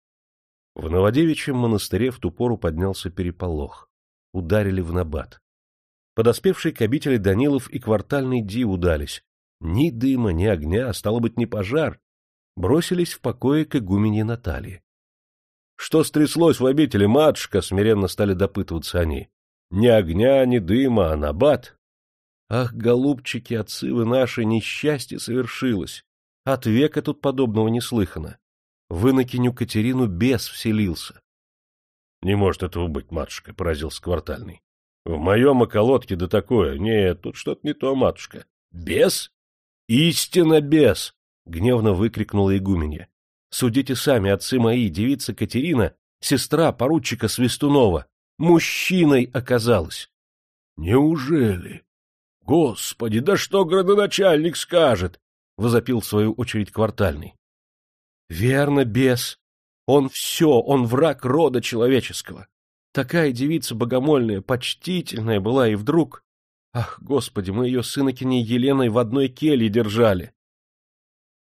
В Новодевичьем монастыре в ту пору поднялся переполох. Ударили в набат. Подоспевший к обители Данилов и квартальный диву дались. Ни дыма, ни огня, стало быть, ни пожар. Бросились в покое к игуменье Наталье. — Что стряслось в обители, матушка? — смиренно стали допытываться они. — Ни огня, ни дыма, а набат. — Ах, голубчики, отцы вы наши, несчастье совершилось. От века тут подобного не слыхано. В инокиню Катерину бес вселился. — Не может этого быть, матушка, — поразился квартальный. — В моем околотке да такое. Нет, тут что-то не то, матушка. — Бес? — Истинно бес! — гневно выкрикнула игуменья. — Судите сами, отцы мои, девица Катерина, сестра поручика Свистунова, мужчиной оказалась. — Неужели? Господи, да что градоначальник скажет? — возопил в свою очередь квартальный. — Верно, бес. Он все, он враг рода человеческого. Такая девица богомольная, почтительная была, и вдруг... Ах, Господи, мы ее с инокиней Еленой в одной келье держали.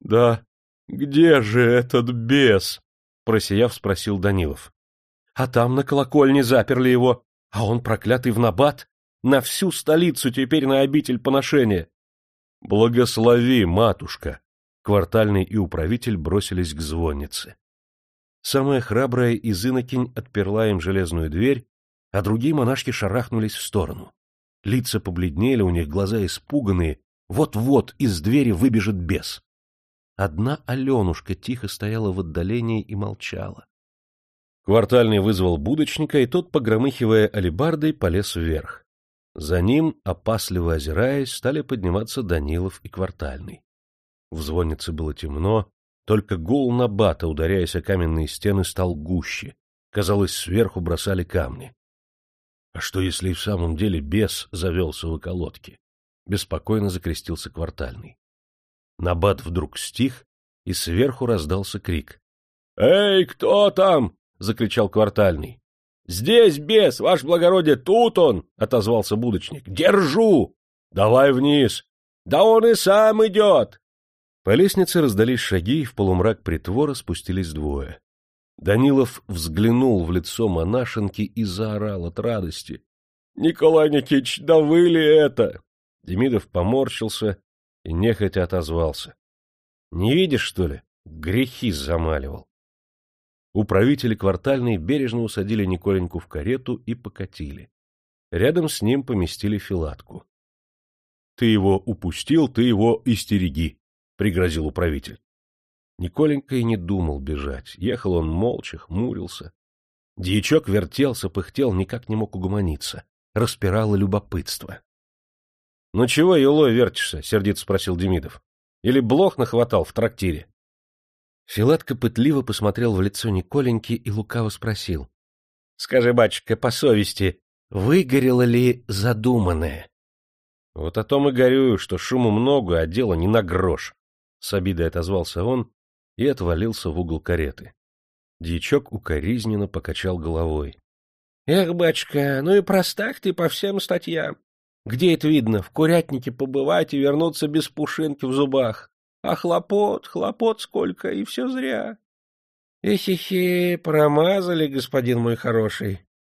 Да где же этот бес? — просияв, спросил Данилов. — А там на колокольне заперли его, а он проклятый в набат, на всю столицу теперь на обитель поношения. — Благослови, матушка! Квартальный и управитель бросились к звоннице. Самая храбрая из инокинь отперла им железную дверь, а другие монашки шарахнулись в сторону. Лица побледнели, у них глаза испуганные, вот-вот из двери выбежит бес. Одна Аленушка тихо стояла в отдалении и молчала. Квартальный вызвал будочника, и тот, погромыхивая алебардой, полез вверх. За ним, опасливо озираясь, стали подниматься Данилов и Квартальный. В звоннице было темно, только гул набата, ударяясь о каменные стены, стал гуще. Казалось, сверху бросали камни. А что, если и в самом деле бес завелся в околотке? Беспокойно закрестился Квартальный. Набат вдруг стих, и сверху раздался крик. — Эй, кто там? — закричал Квартальный. — Здесь бес, ваше благородие, тут он! — отозвался будочник. — Держу! — Давай вниз! — Да он и сам идет! По лестнице раздались шаги, и в полумрак притвора спустились двое. Данилов взглянул в лицо монашенки и заорал от радости. — Николай Никитич, да вы ли это? Демидов поморщился и нехотя отозвался. — Не видишь, что ли? Грехи замаливал. Управители Квартальной бережно усадили Николеньку в карету и покатили. Рядом с ним поместили Филатку. — Ты его упустил, ты его истереги, — пригрозил управитель. Николенька и не думал бежать. Ехал он молча, хмурился. Дьячок вертелся, пыхтел, никак не мог угомониться. Распирало любопытство. — Ну чего, елой, вертишься? — сердито спросил Демидов. — Или блох нахватал в трактире? Филатка пытливо посмотрел в лицо Николеньки и лукаво спросил. — Скажи, батюшка, по совести, выгорело ли задуманное? — Вот о том и горюю, что шуму много, а дела не на грош. С обидой отозвался он и отвалился в угол кареты. Дьячок укоризненно покачал головой. — Эх, батюшка, ну и простак ты по всем статьям. Где это видно, в курятнике побывать и вернуться без пушинки в зубах? А хлопот, хлопот сколько, и все зря. Эхе-хе, промазали, господин мой хороший.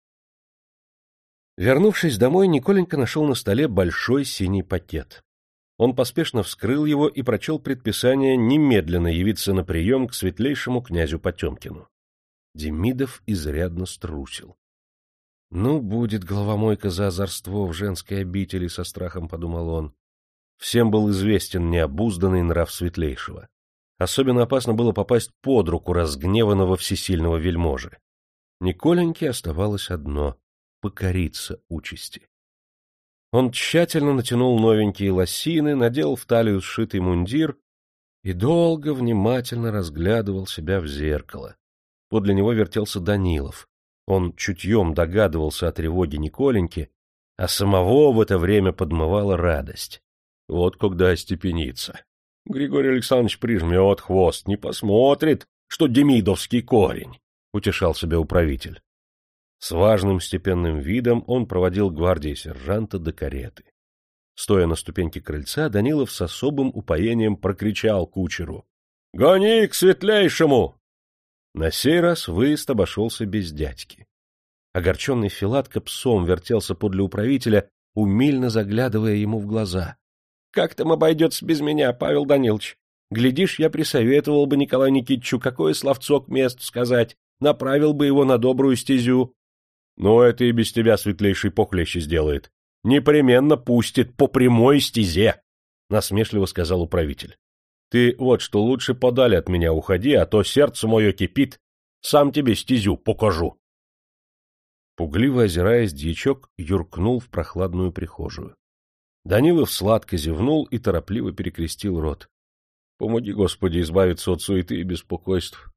Вернувшись домой, Николенька нашел на столе большой синий пакет. Он поспешно вскрыл его и прочел предписание немедленно явиться на прием к светлейшему князю Потемкину. Демидов изрядно струсил. — Ну, будет головомойка за озорство в женской обители, — со страхом подумал он. Всем был известен необузданный нрав светлейшего. Особенно опасно было попасть под руку разгневанного всесильного вельможи. Николеньке оставалось одно — покориться участи. Он тщательно натянул новенькие лосины, надел в талию сшитый мундир и долго внимательно разглядывал себя в зеркало. Подле него вертелся Данилов. Он чутьем догадывался о тревоге Николеньки, а самого в это время подмывала радость. Вот когда остепенится. Григорий Александрович прижмет хвост, не посмотрит, что демидовский корень, — утешал себя управитель. С важным степенным видом он проводил гвардии сержанта до кареты. Стоя на ступеньке крыльца, Данилов с особым упоением прокричал кучеру: — Гони к светлейшему! На сей раз выезд обошелся без дядьки. Огорченный Филатка псом вертелся подле управителя, умильно заглядывая ему в глаза. — Как там обойдется без меня, Павел Данилович? Глядишь, я присоветовал бы Николаю Никитичу какое словцо к месту сказать, направил бы его на добрую стезю. — Ну, это и без тебя светлейший похлеще сделает. Непременно пустит по прямой стезе, — насмешливо сказал управитель. — Ты вот что, лучше подали от меня уходи, а то сердце мое кипит, сам тебе стезю покажу. Пугливо озираясь, дьячок юркнул в прохладную прихожую. Данилов сладко зевнул и торопливо перекрестил рот. — Помоги, Господи, избавиться от суеты и беспокойств.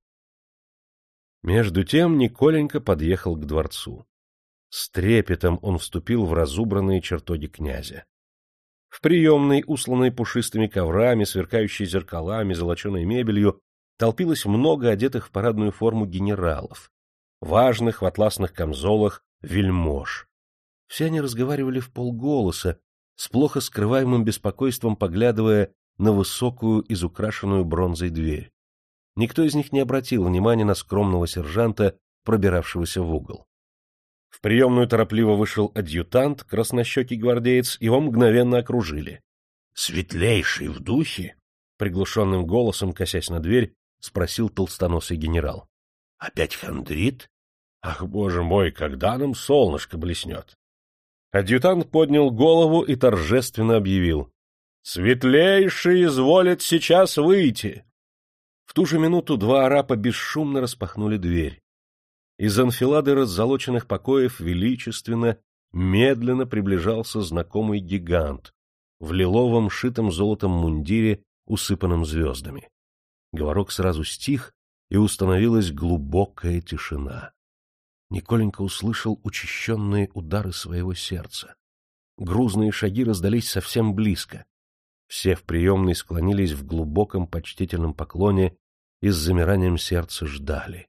Между тем Николенька подъехал к дворцу. С трепетом он вступил в разубранные чертоги князя. В приемной, усланной пушистыми коврами, сверкающей зеркалами, золоченой мебелью, толпилось много одетых в парадную форму генералов, важных в атласных камзолах вельмож. Все они разговаривали вполголоса, с плохо скрываемым беспокойством поглядывая на высокую, изукрашенную бронзой дверь. Никто из них не обратил внимания на скромного сержанта, пробиравшегося в угол. В приемную торопливо вышел адъютант, краснощекий гвардеец, его мгновенно окружили. — Светлейший в духе? — приглушенным голосом, косясь на дверь, спросил толстоносый генерал. — Опять хандрит? Ах, боже мой, когда нам солнышко блеснет! Адъютант поднял голову и торжественно объявил. — Светлейший изволит сейчас выйти! В ту же минуту два арапа бесшумно распахнули дверь. Из анфилады раззолоченных покоев величественно, медленно приближался знакомый гигант в лиловом, шитом золотом мундире, усыпанном звездами. Говорок сразу стих, и установилась глубокая тишина. Николенька услышал учащенные удары своего сердца. Грузные шаги раздались совсем близко. Все в приемной склонились в глубоком почтительном поклоне и с замиранием сердца ждали.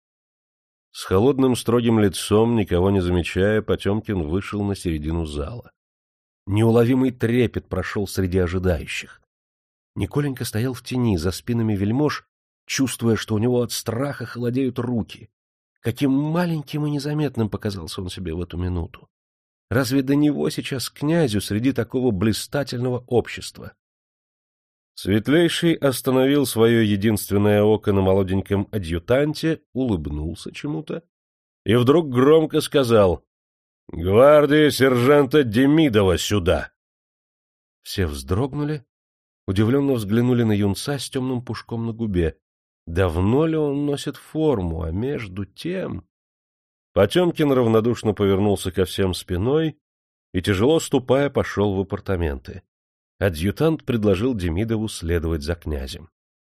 С холодным строгим лицом, никого не замечая, Потемкин вышел на середину зала. Неуловимый трепет прошел среди ожидающих. Николенька стоял в тени, за спинами вельмож, чувствуя, что у него от страха холодеют руки. Каким маленьким и незаметным показался он себе в эту минуту. Разве до него сейчас князю среди такого блистательного общества? Светлейший остановил свое единственное око на молоденьком адъютанте, улыбнулся чему-то и вдруг громко сказал: «Гвардия сержанта Демидова сюда!» Все вздрогнули, удивленно взглянули на юнца с темным пушком на губе. Давно ли он носит форму, а между тем... Потемкин равнодушно повернулся ко всем спиной и, тяжело ступая, пошел в апартаменты. Адъютант предложил Демидову следовать за князем.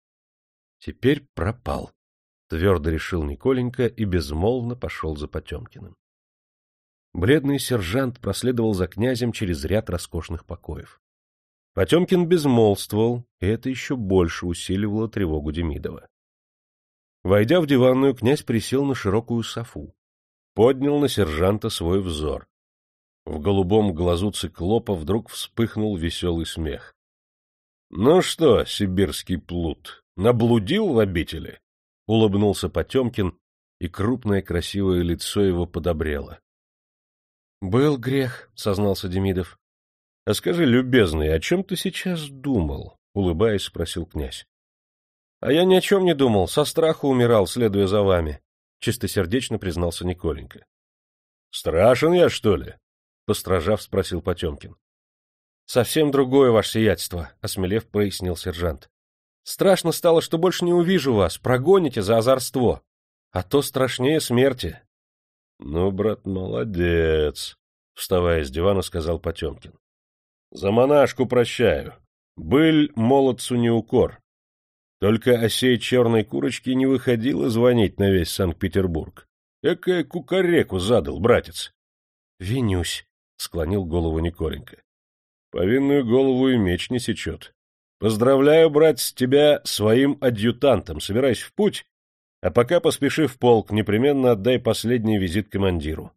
Теперь пропал, — твердо решил Николенька и безмолвно пошел за Потемкиным. Бледный сержант проследовал за князем через ряд роскошных покоев. Потемкин безмолвствовал, и это еще больше усиливало тревогу Демидова. Войдя в диванную, князь присел на широкую софу, поднял на сержанта свой взор. В голубом глазу циклопа вдруг вспыхнул веселый смех. — Ну что, сибирский плут, наблудил в обители? — улыбнулся Потемкин, и крупное красивое лицо его подобрело. — Был грех, — сознался Демидов. — А скажи, любезный, о чем ты сейчас думал? — улыбаясь, спросил князь. — А я ни о чем не думал, со страху умирал, следуя за вами, — чистосердечно признался Николенька. — Страшен я, что ли? — постражав, спросил Потемкин. — Совсем другое, ваше сиятельство, — осмелев, пояснил сержант. — Страшно стало, что больше не увижу вас, прогоните за озорство, а то страшнее смерти. — Ну, брат, молодец, — вставая с дивана, сказал Потемкин. — За монашку прощаю. Быль молодцу не укор. Только о сей черной курочке не выходило звонить на весь Санкт-Петербург. Экая кукареку задал, братец. — Винюсь, — склонил голову Николенька. — Повинную голову и меч не сечет. Поздравляю, брат, с тебя своим адъютантом. Собирайся в путь, а пока поспеши в полк, непременно отдай последний визит командиру.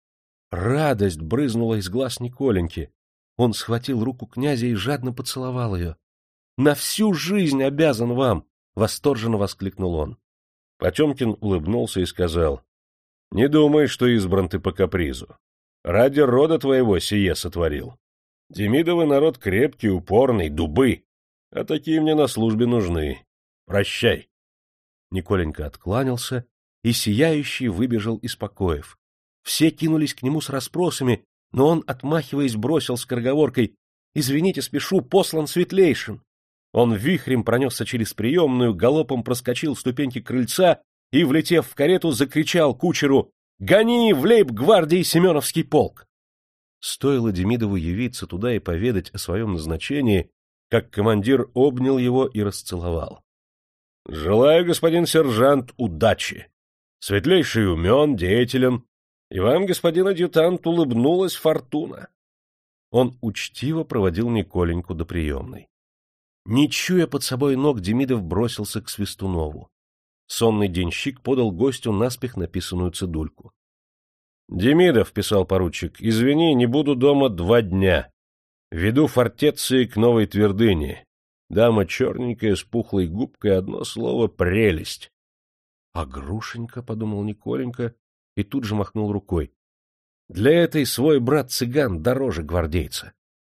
Радость брызнула из глаз Николеньки. Он схватил руку князя и жадно поцеловал ее. — На всю жизнь обязан вам! — восторженно воскликнул он. Потемкин улыбнулся и сказал: — Не думай, что избран ты по капризу. Ради рода твоего сие сотворил. Демидовы народ крепкий, упорный, дубы, а такие мне на службе нужны. Прощай. Николенька откланялся, и сияющий выбежал из покоев. Все кинулись к нему с расспросами, но он, отмахиваясь, бросил скороговоркой: — Извините, спешу, послан светлейшим. Он вихрем пронесся через приемную, галопом проскочил ступеньки крыльца и, влетев в карету, закричал кучеру: «Гони в лейб-гвардии Семеновский полк!» Стоило Демидову явиться туда и поведать о своем назначении, как командир обнял его и расцеловал. — Желаю, господин сержант, удачи. Светлейший умен, деятелен, и вам, господин адъютант, улыбнулась фортуна. Он учтиво проводил Николеньку до приемной. Не чуя под собой ног, Демидов бросился к Свистунову. Сонный денщик подал гостю наспех написанную цедульку. — Демидов, — писал поручик, — извини, не буду дома два дня. Веду фортеции к новой твердыне. Дама черненькая, с пухлой губкой, одно слово — прелесть. — А Грушенька, — подумал Николенька, и тут же махнул рукой. Для этой свой брат-цыган дороже гвардейца.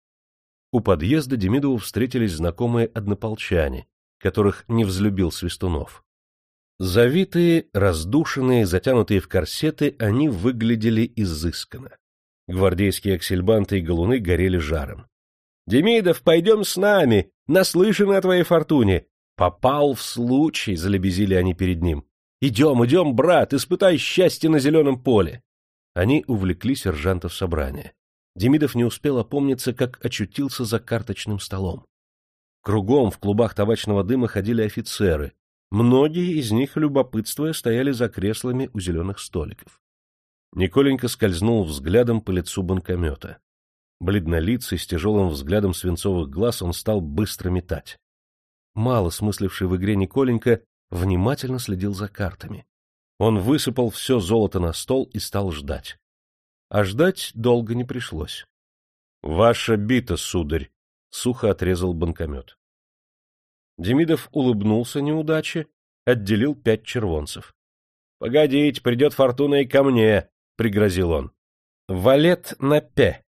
У подъезда Демидову встретились знакомые однополчане, которых не взлюбил Свистунов. Завитые, раздушенные, затянутые в корсеты, они выглядели изысканно. Гвардейские аксельбанты и галуны горели жаром. — Демидов, пойдем с нами! Наслышаны о твоей фортуне! Попал в случай, — залебезили они перед ним. — Идем, идем, брат, испытай счастье на зеленом поле! Они увлекли сержанта в собрание. Демидов не успел опомниться, как очутился за карточным столом. Кругом в клубах табачного дыма ходили офицеры. Многие из них, любопытствуя, стояли за креслами у зеленых столиков. Николенька скользнул взглядом по лицу банкомета. Бледнолицый, с тяжелым взглядом свинцовых глаз, он стал быстро метать. Мало смысливший в игре Николенька внимательно следил за картами. Он высыпал все золото на стол и стал ждать. А ждать долго не пришлось. — Ваша бита, сударь! — сухо отрезал банкомет. Демидов улыбнулся неудаче, отделил пять червонцев. — Погодите, придет фортуна и ко мне! — пригрозил он. — Валет на пе!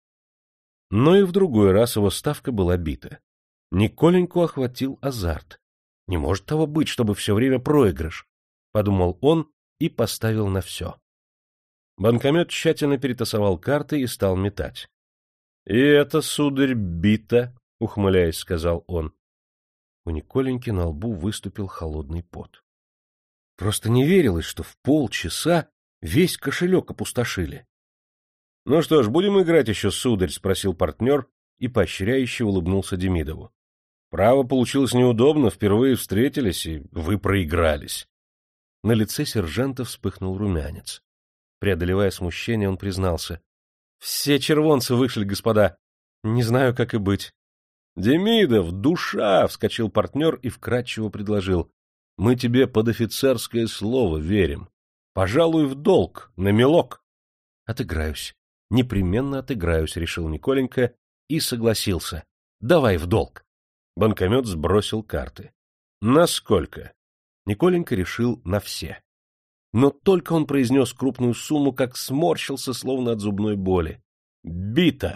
Но и в другой раз его ставка была бита. Николеньку охватил азарт. Не может того быть, чтобы все время проигрыш, — подумал он и поставил на все. Банкомет тщательно перетасовал карты и стал метать. — И это, сударь, бита, — ухмыляясь, сказал он. У Николеньки на лбу выступил холодный пот. Просто не верилось, что в полчаса весь кошелек опустошили. — Ну что ж, будем играть еще, сударь, — спросил партнер и поощряюще улыбнулся Демидову. — Право, получилось неудобно, впервые встретились, и вы проигрались. На лице сержанта вспыхнул румянец. Преодолевая смущение, он признался. — Все червонцы вышли, господа. Не знаю, как и быть. — Демидов, душа! — вскочил партнер и вкратчиво предложил. — Мы тебе под офицерское слово верим. Пожалуй, в долг, на мелок. — Отыграюсь. Непременно отыграюсь, — решил Николенька и согласился. — Давай в долг. Банкомет сбросил карты. — На сколько? Николенька решил на все. Но только он произнес крупную сумму, как сморщился, словно от зубной боли. — Бита!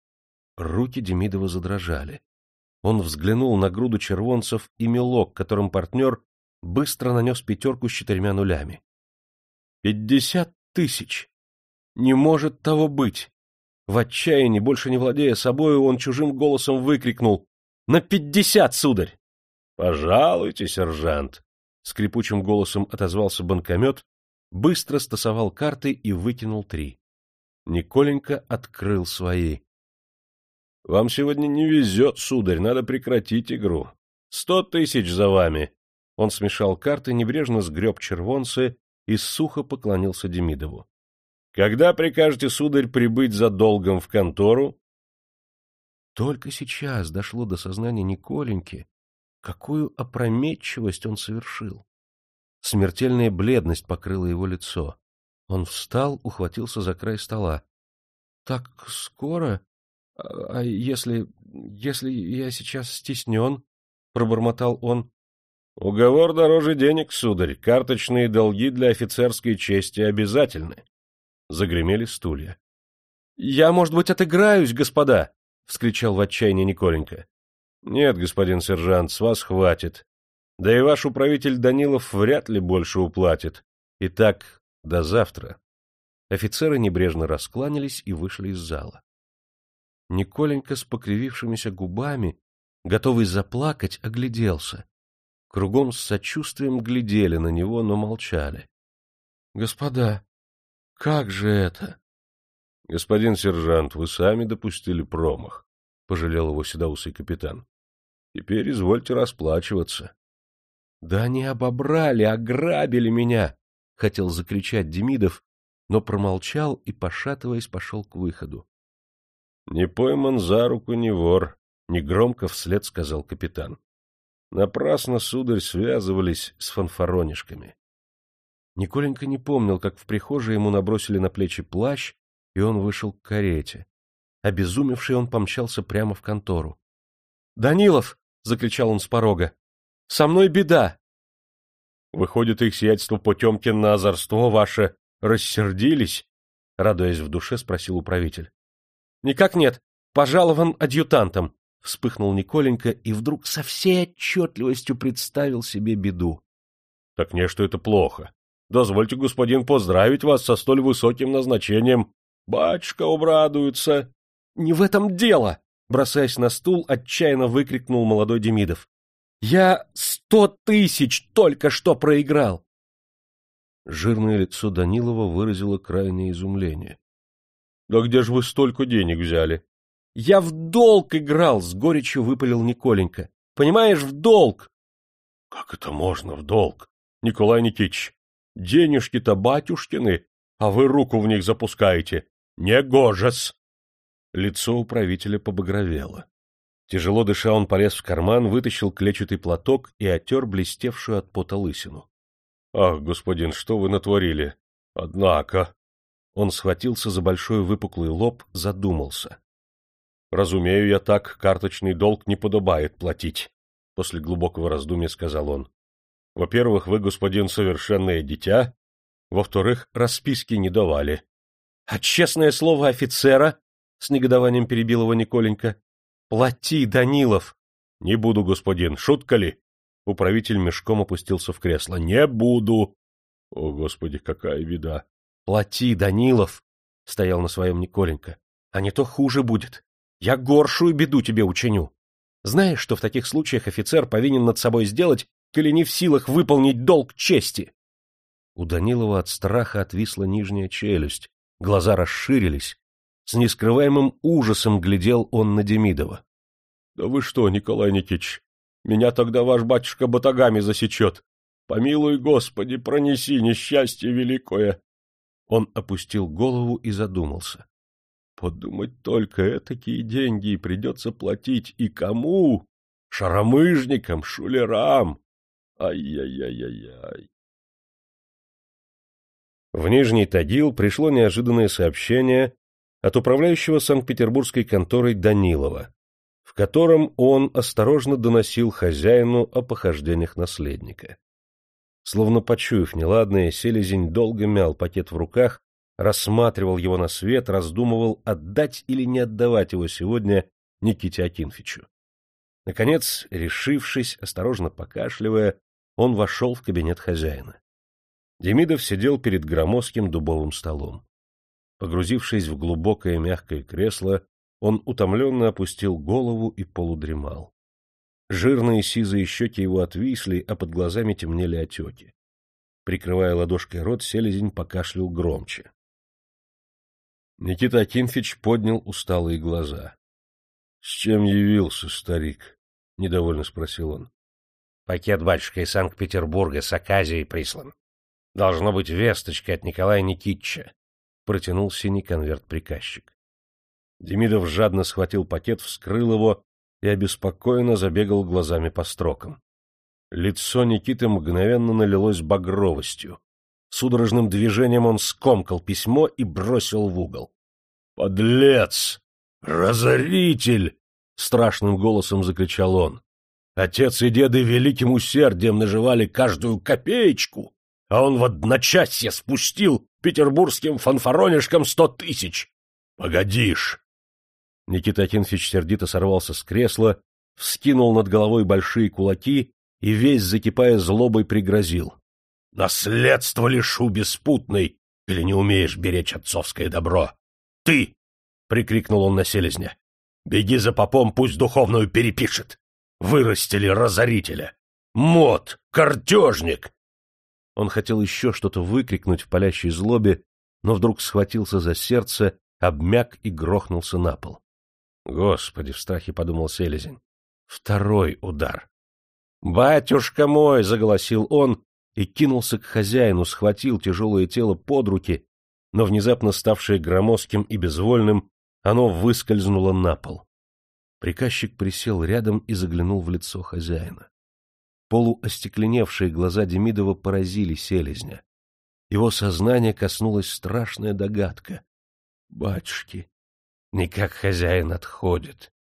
Руки Демидова задрожали. Он взглянул на груду червонцев и мелок, которым партнер быстро нанес пятерку с четырьмя нулями. — Пятьдесят тысяч! Не может того быть! В отчаянии, больше не владея собою, он чужим голосом выкрикнул: — На пятьдесят, сударь! — Пожалуйте, сержант! — скрипучим голосом отозвался банкомет, быстро стасовал карты и выкинул три. Николенька открыл свои. — Вам сегодня не везет, сударь, надо прекратить игру. Сто тысяч за вами! Он смешал карты, небрежно сгреб червонцы и сухо поклонился Демидову. — Когда прикажете, сударь, прибыть за долгом в контору? Только сейчас дошло до сознания Николеньки, какую опрометчивость он совершил. Смертельная бледность покрыла его лицо. Он встал, ухватился за край стола. — Так скоро? А, а если... если я сейчас стеснен? — пробормотал он. — Уговор дороже денег, сударь. Карточные долги для офицерской чести обязательны. Загремели стулья. — Я, может быть, отыграюсь, господа! — вскричал в отчаянии Николенька. — Нет, господин сержант, с вас хватит. Да и ваш управитель Данилов вряд ли больше уплатит. Итак, до завтра. Офицеры небрежно раскланялись и вышли из зала. Николенька с покривившимися губами, готовый заплакать, огляделся. Кругом с сочувствием глядели на него, но молчали. — Господа, как же это? — Господин сержант, вы сами допустили промах, — пожалел его седоусый капитан. — Теперь извольте расплачиваться. — Да они обобрали, ограбили меня! — хотел закричать Демидов, но промолчал и, пошатываясь, пошел к выходу. — Не пойман за руку не вор, — негромко вслед сказал капитан. Напрасно, сударь, связывались с фанфаронишками. Николенька не помнил, как в прихожей ему набросили на плечи плащ, и он вышел к карете. Обезумевший, он помчался прямо в контору. — Данилов! — закричал он с порога. — Со мной беда! — Выходит, их сиятельство Потемкин на озорство ваше рассердились? — радуясь в душе, спросил управитель. — Никак нет. Пожалован адъютантом! — вспыхнул Николенька и вдруг со всей отчетливостью представил себе беду. — Так не, что это плохо. Дозвольте, господин, поздравить вас со столь высоким назначением. Батюшка обрадуется. — Не в этом дело! — бросаясь на стул, отчаянно выкрикнул молодой Демидов. — Я сто тысяч только что проиграл! Жирное лицо Данилова выразило крайнее изумление. — Да где же вы столько денег взяли? — Я в долг играл! — с горечью выпалил Николенька. — Понимаешь, в долг! — Как это можно в долг, Николай Никитич? Денежки-то батюшкины, а вы руку в них запускаете. Негоже-с! Лицо управителя побагровело. Тяжело дыша, он полез в карман, вытащил клетчатый платок и отер блестевшую от пота лысину. — Ах, господин, что вы натворили? Однако... Он схватился за большой выпуклый лоб, задумался. — Разумею я так, карточный долг не подобает платить, — после глубокого раздумья сказал он. — Во-первых, вы, господин, совершенное дитя, во-вторых, расписки не давали. — А честное слово офицера? — с негодованием перебил его Николенька. — Плати, Данилов! — Не буду, господин, шутка ли? Управитель мешком опустился в кресло. — Не буду! — О, Господи, какая беда! — Плати, Данилов! — стоял на своем Николенька. — А не то хуже будет. Я горшую беду тебе учиню. Знаешь, что в таких случаях офицер повинен над собой сделать, коли не в силах выполнить долг чести? У Данилова от страха отвисла нижняя челюсть, глаза расширились. С нескрываемым ужасом глядел он на Демидова. — Да вы что, Николай Никитич, меня тогда ваш батюшка батагами засечет. Помилуй, Господи, пронеси несчастье великое. Он опустил голову и задумался. Подумать только, этакие деньги и придется платить и кому? Шаромыжникам, шулерам. Ай-яй-яй-яй-яй. В Нижний Тагил пришло неожиданное сообщение от управляющего Санкт-Петербургской конторой Данилова, в котором он осторожно доносил хозяину о похождениях наследника. Словно почуяв неладное, селезень долго мял пакет в руках, рассматривал его на свет, раздумывал, отдать или не отдавать его сегодня Никите Акинфичу. Наконец, решившись, осторожно покашливая, он вошел в кабинет хозяина. Демидов сидел перед громоздким дубовым столом. Погрузившись в глубокое мягкое кресло, он утомленно опустил голову и полудремал. Жирные сизые щеки его отвисли, а под глазами темнели отеки. Прикрывая ладошкой рот, селезень покашлял громче. Никита Акинфич поднял усталые глаза. — С чем явился, старик? — недовольно спросил он. — Пакет, батюшка, из Санкт-Петербурга с Аказией прислан. Должно быть весточка от Николая Никитича. Протянул синий конверт приказчик. Демидов жадно схватил пакет, вскрыл его и обеспокоенно забегал глазами по строкам. Лицо Никиты мгновенно налилось багровостью. Судорожным движением он скомкал письмо и бросил в угол. — Подлец! Разоритель! — страшным голосом закричал он. — Отец и деды великим усердием наживали каждую копеечку, а он в одночасье спустил петербургским фанфаронишкам сто тысяч. Погодишь! Никита Акинфич сердито сорвался с кресла, вскинул над головой большие кулаки и, весь закипая злобой, пригрозил. — Наследство лишу беспутный, или не умеешь беречь отцовское добро? — Ты! — прикрикнул он на селезня. — Беги за попом, пусть духовную перепишет. Вырастили разорителя. Мот, картежник! Он хотел еще что-то выкрикнуть в палящей злобе, но вдруг схватился за сердце, обмяк и грохнулся на пол. Господи, в страхе подумал селезень. Второй удар. «Батюшка мой!» — заголосил он и кинулся к хозяину, схватил тяжелое тело под руки, но внезапно ставшее громоздким и безвольным, оно выскользнуло на пол. Приказчик присел рядом и заглянул в лицо хозяина. Полуостекленевшие глаза Демидова поразили селезня. Его сознание коснулась страшная догадка. Батюшки, никак хозяин отходит.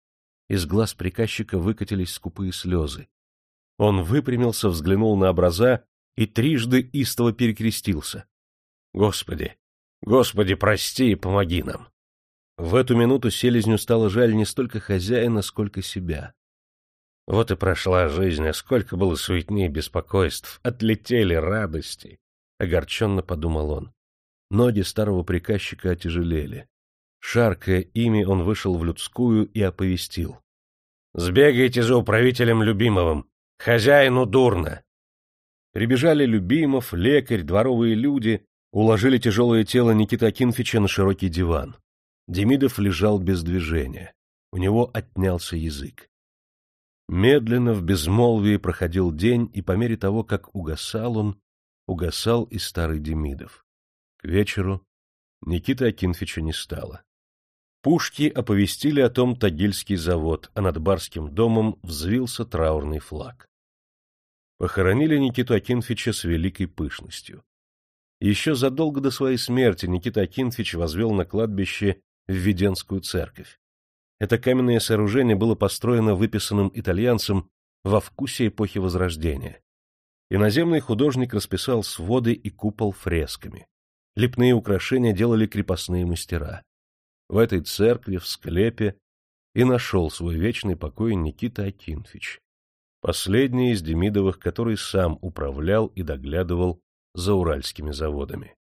Из глаз приказчика выкатились скупые слезы. Он выпрямился, взглянул на образа и трижды истово перекрестился. «Господи! Господи, прости и помоги нам!» В эту минуту селезню стало жаль не столько хозяина, сколько себя. Вот и прошла жизнь, а сколько было суетни и беспокойств, отлетели радости, — огорченно подумал он. Ноги старого приказчика отяжелели. Шаркая ими, он вышел в людскую и оповестил: «Сбегайте за управителем Любимовым! Хозяину дурно!» Прибежали Любимов, лекарь, дворовые люди, уложили тяжелое тело Никиты Акинфича на широкий диван. Демидов лежал без движения. У него отнялся язык. Медленно в безмолвии проходил день, и по мере того, как угасал он, угасал и старый Демидов. К вечеру Никиты Акинфича не стало. Пушки оповестили о том Тагильский завод, а над барским домом взвился траурный флаг. Похоронили Никиту Акинфича с великой пышностью. Еще задолго до своей смерти Никита Акинфич возвел на кладбище Введенскую церковь. Это каменное сооружение было построено выписанным итальянцем во вкусе эпохи Возрождения. Иноземный художник расписал своды и купол фресками. Лепные украшения делали крепостные мастера. В этой церкви, в склепе, и нашел свой вечный покой Никита Акинфич, последний из Демидовых, который сам управлял и доглядывал за уральскими заводами.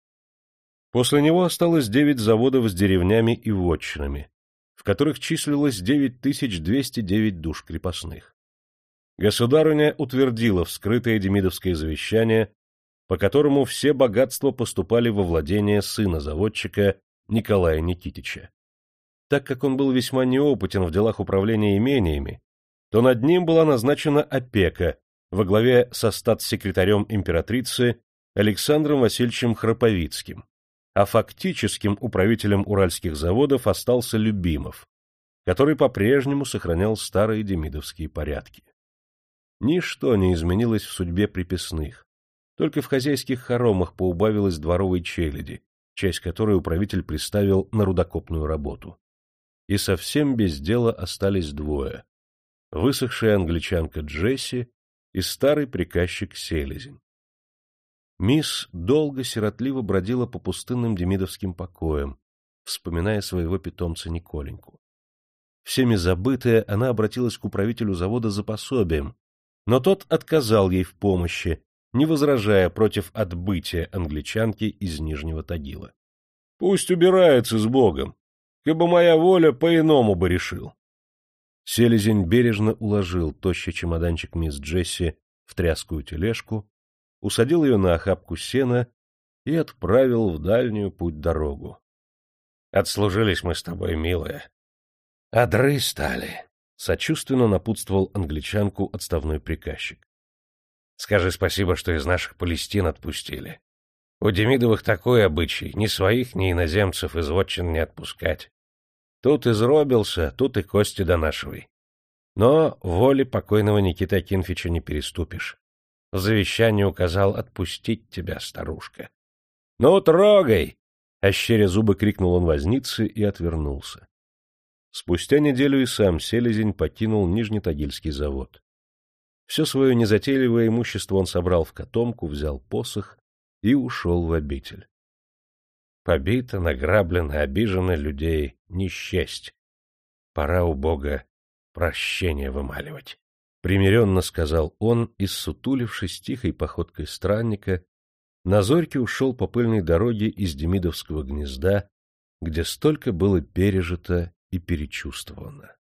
После него осталось девять заводов с деревнями и вотчинами, в которых числилось девять тысяч двести девять душ крепостных. Государыня утвердила вскрытое демидовское завещание, по которому все богатства поступали во владение сына заводчика Николая Никитича. Так как он был весьма неопытен в делах управления имениями, то над ним была назначена опека во главе со статс-секретарем императрицы Александром Васильевичем Храповицким, а фактическим управителем уральских заводов остался Любимов, который по-прежнему сохранял старые демидовские порядки. Ничто не изменилось в судьбе приписных, только в хозяйских хоромах поубавилось дворовой челяди, часть которой управитель приставил на рудокопную работу. И совсем без дела остались двое — высохшая англичанка Джесси и старый приказчик Селезень. Мисс долго сиротливо бродила по пустынным демидовским покоям, вспоминая своего питомца Николеньку. Всеми забытая, она обратилась к управителю завода за пособием, но тот отказал ей в помощи, не возражая против отбытия англичанки из Нижнего Тагила. — Пусть убирается с Богом, кабы моя воля по-иному бы решил. Селезень бережно уложил тощий чемоданчик мисс Джесси в тряскую тележку, усадил ее на охапку сена и отправил в дальнюю путь-дорогу. — Отслужились мы с тобой, милая. — Одры стали, — сочувственно напутствовал англичанку отставной приказчик. — Скажи спасибо, что из наших Палестин отпустили. У Демидовых такой обычай, ни своих, ни иноземцев из вотчин не отпускать. Тут изробился, тут и кости донашивай. Но воли покойного Никиты Акинфича не переступишь. В завещании указал отпустить тебя, старушка. — Ну, трогай! — ощеря зубы крикнул он вознице и отвернулся. Спустя неделю и сам Селезень покинул Нижнетагильский завод. Все свое незатейливое имущество он собрал в котомку, взял посох и ушел в обитель. Побито, награблено, обижено людей не счесть. Пора у Бога прощения вымаливать. Примиренно сказал он и, ссутулившись тихой походкой странника, на зорьке ушел по пыльной дороге из Демидовского гнезда, где столько было пережито и перечувствовано.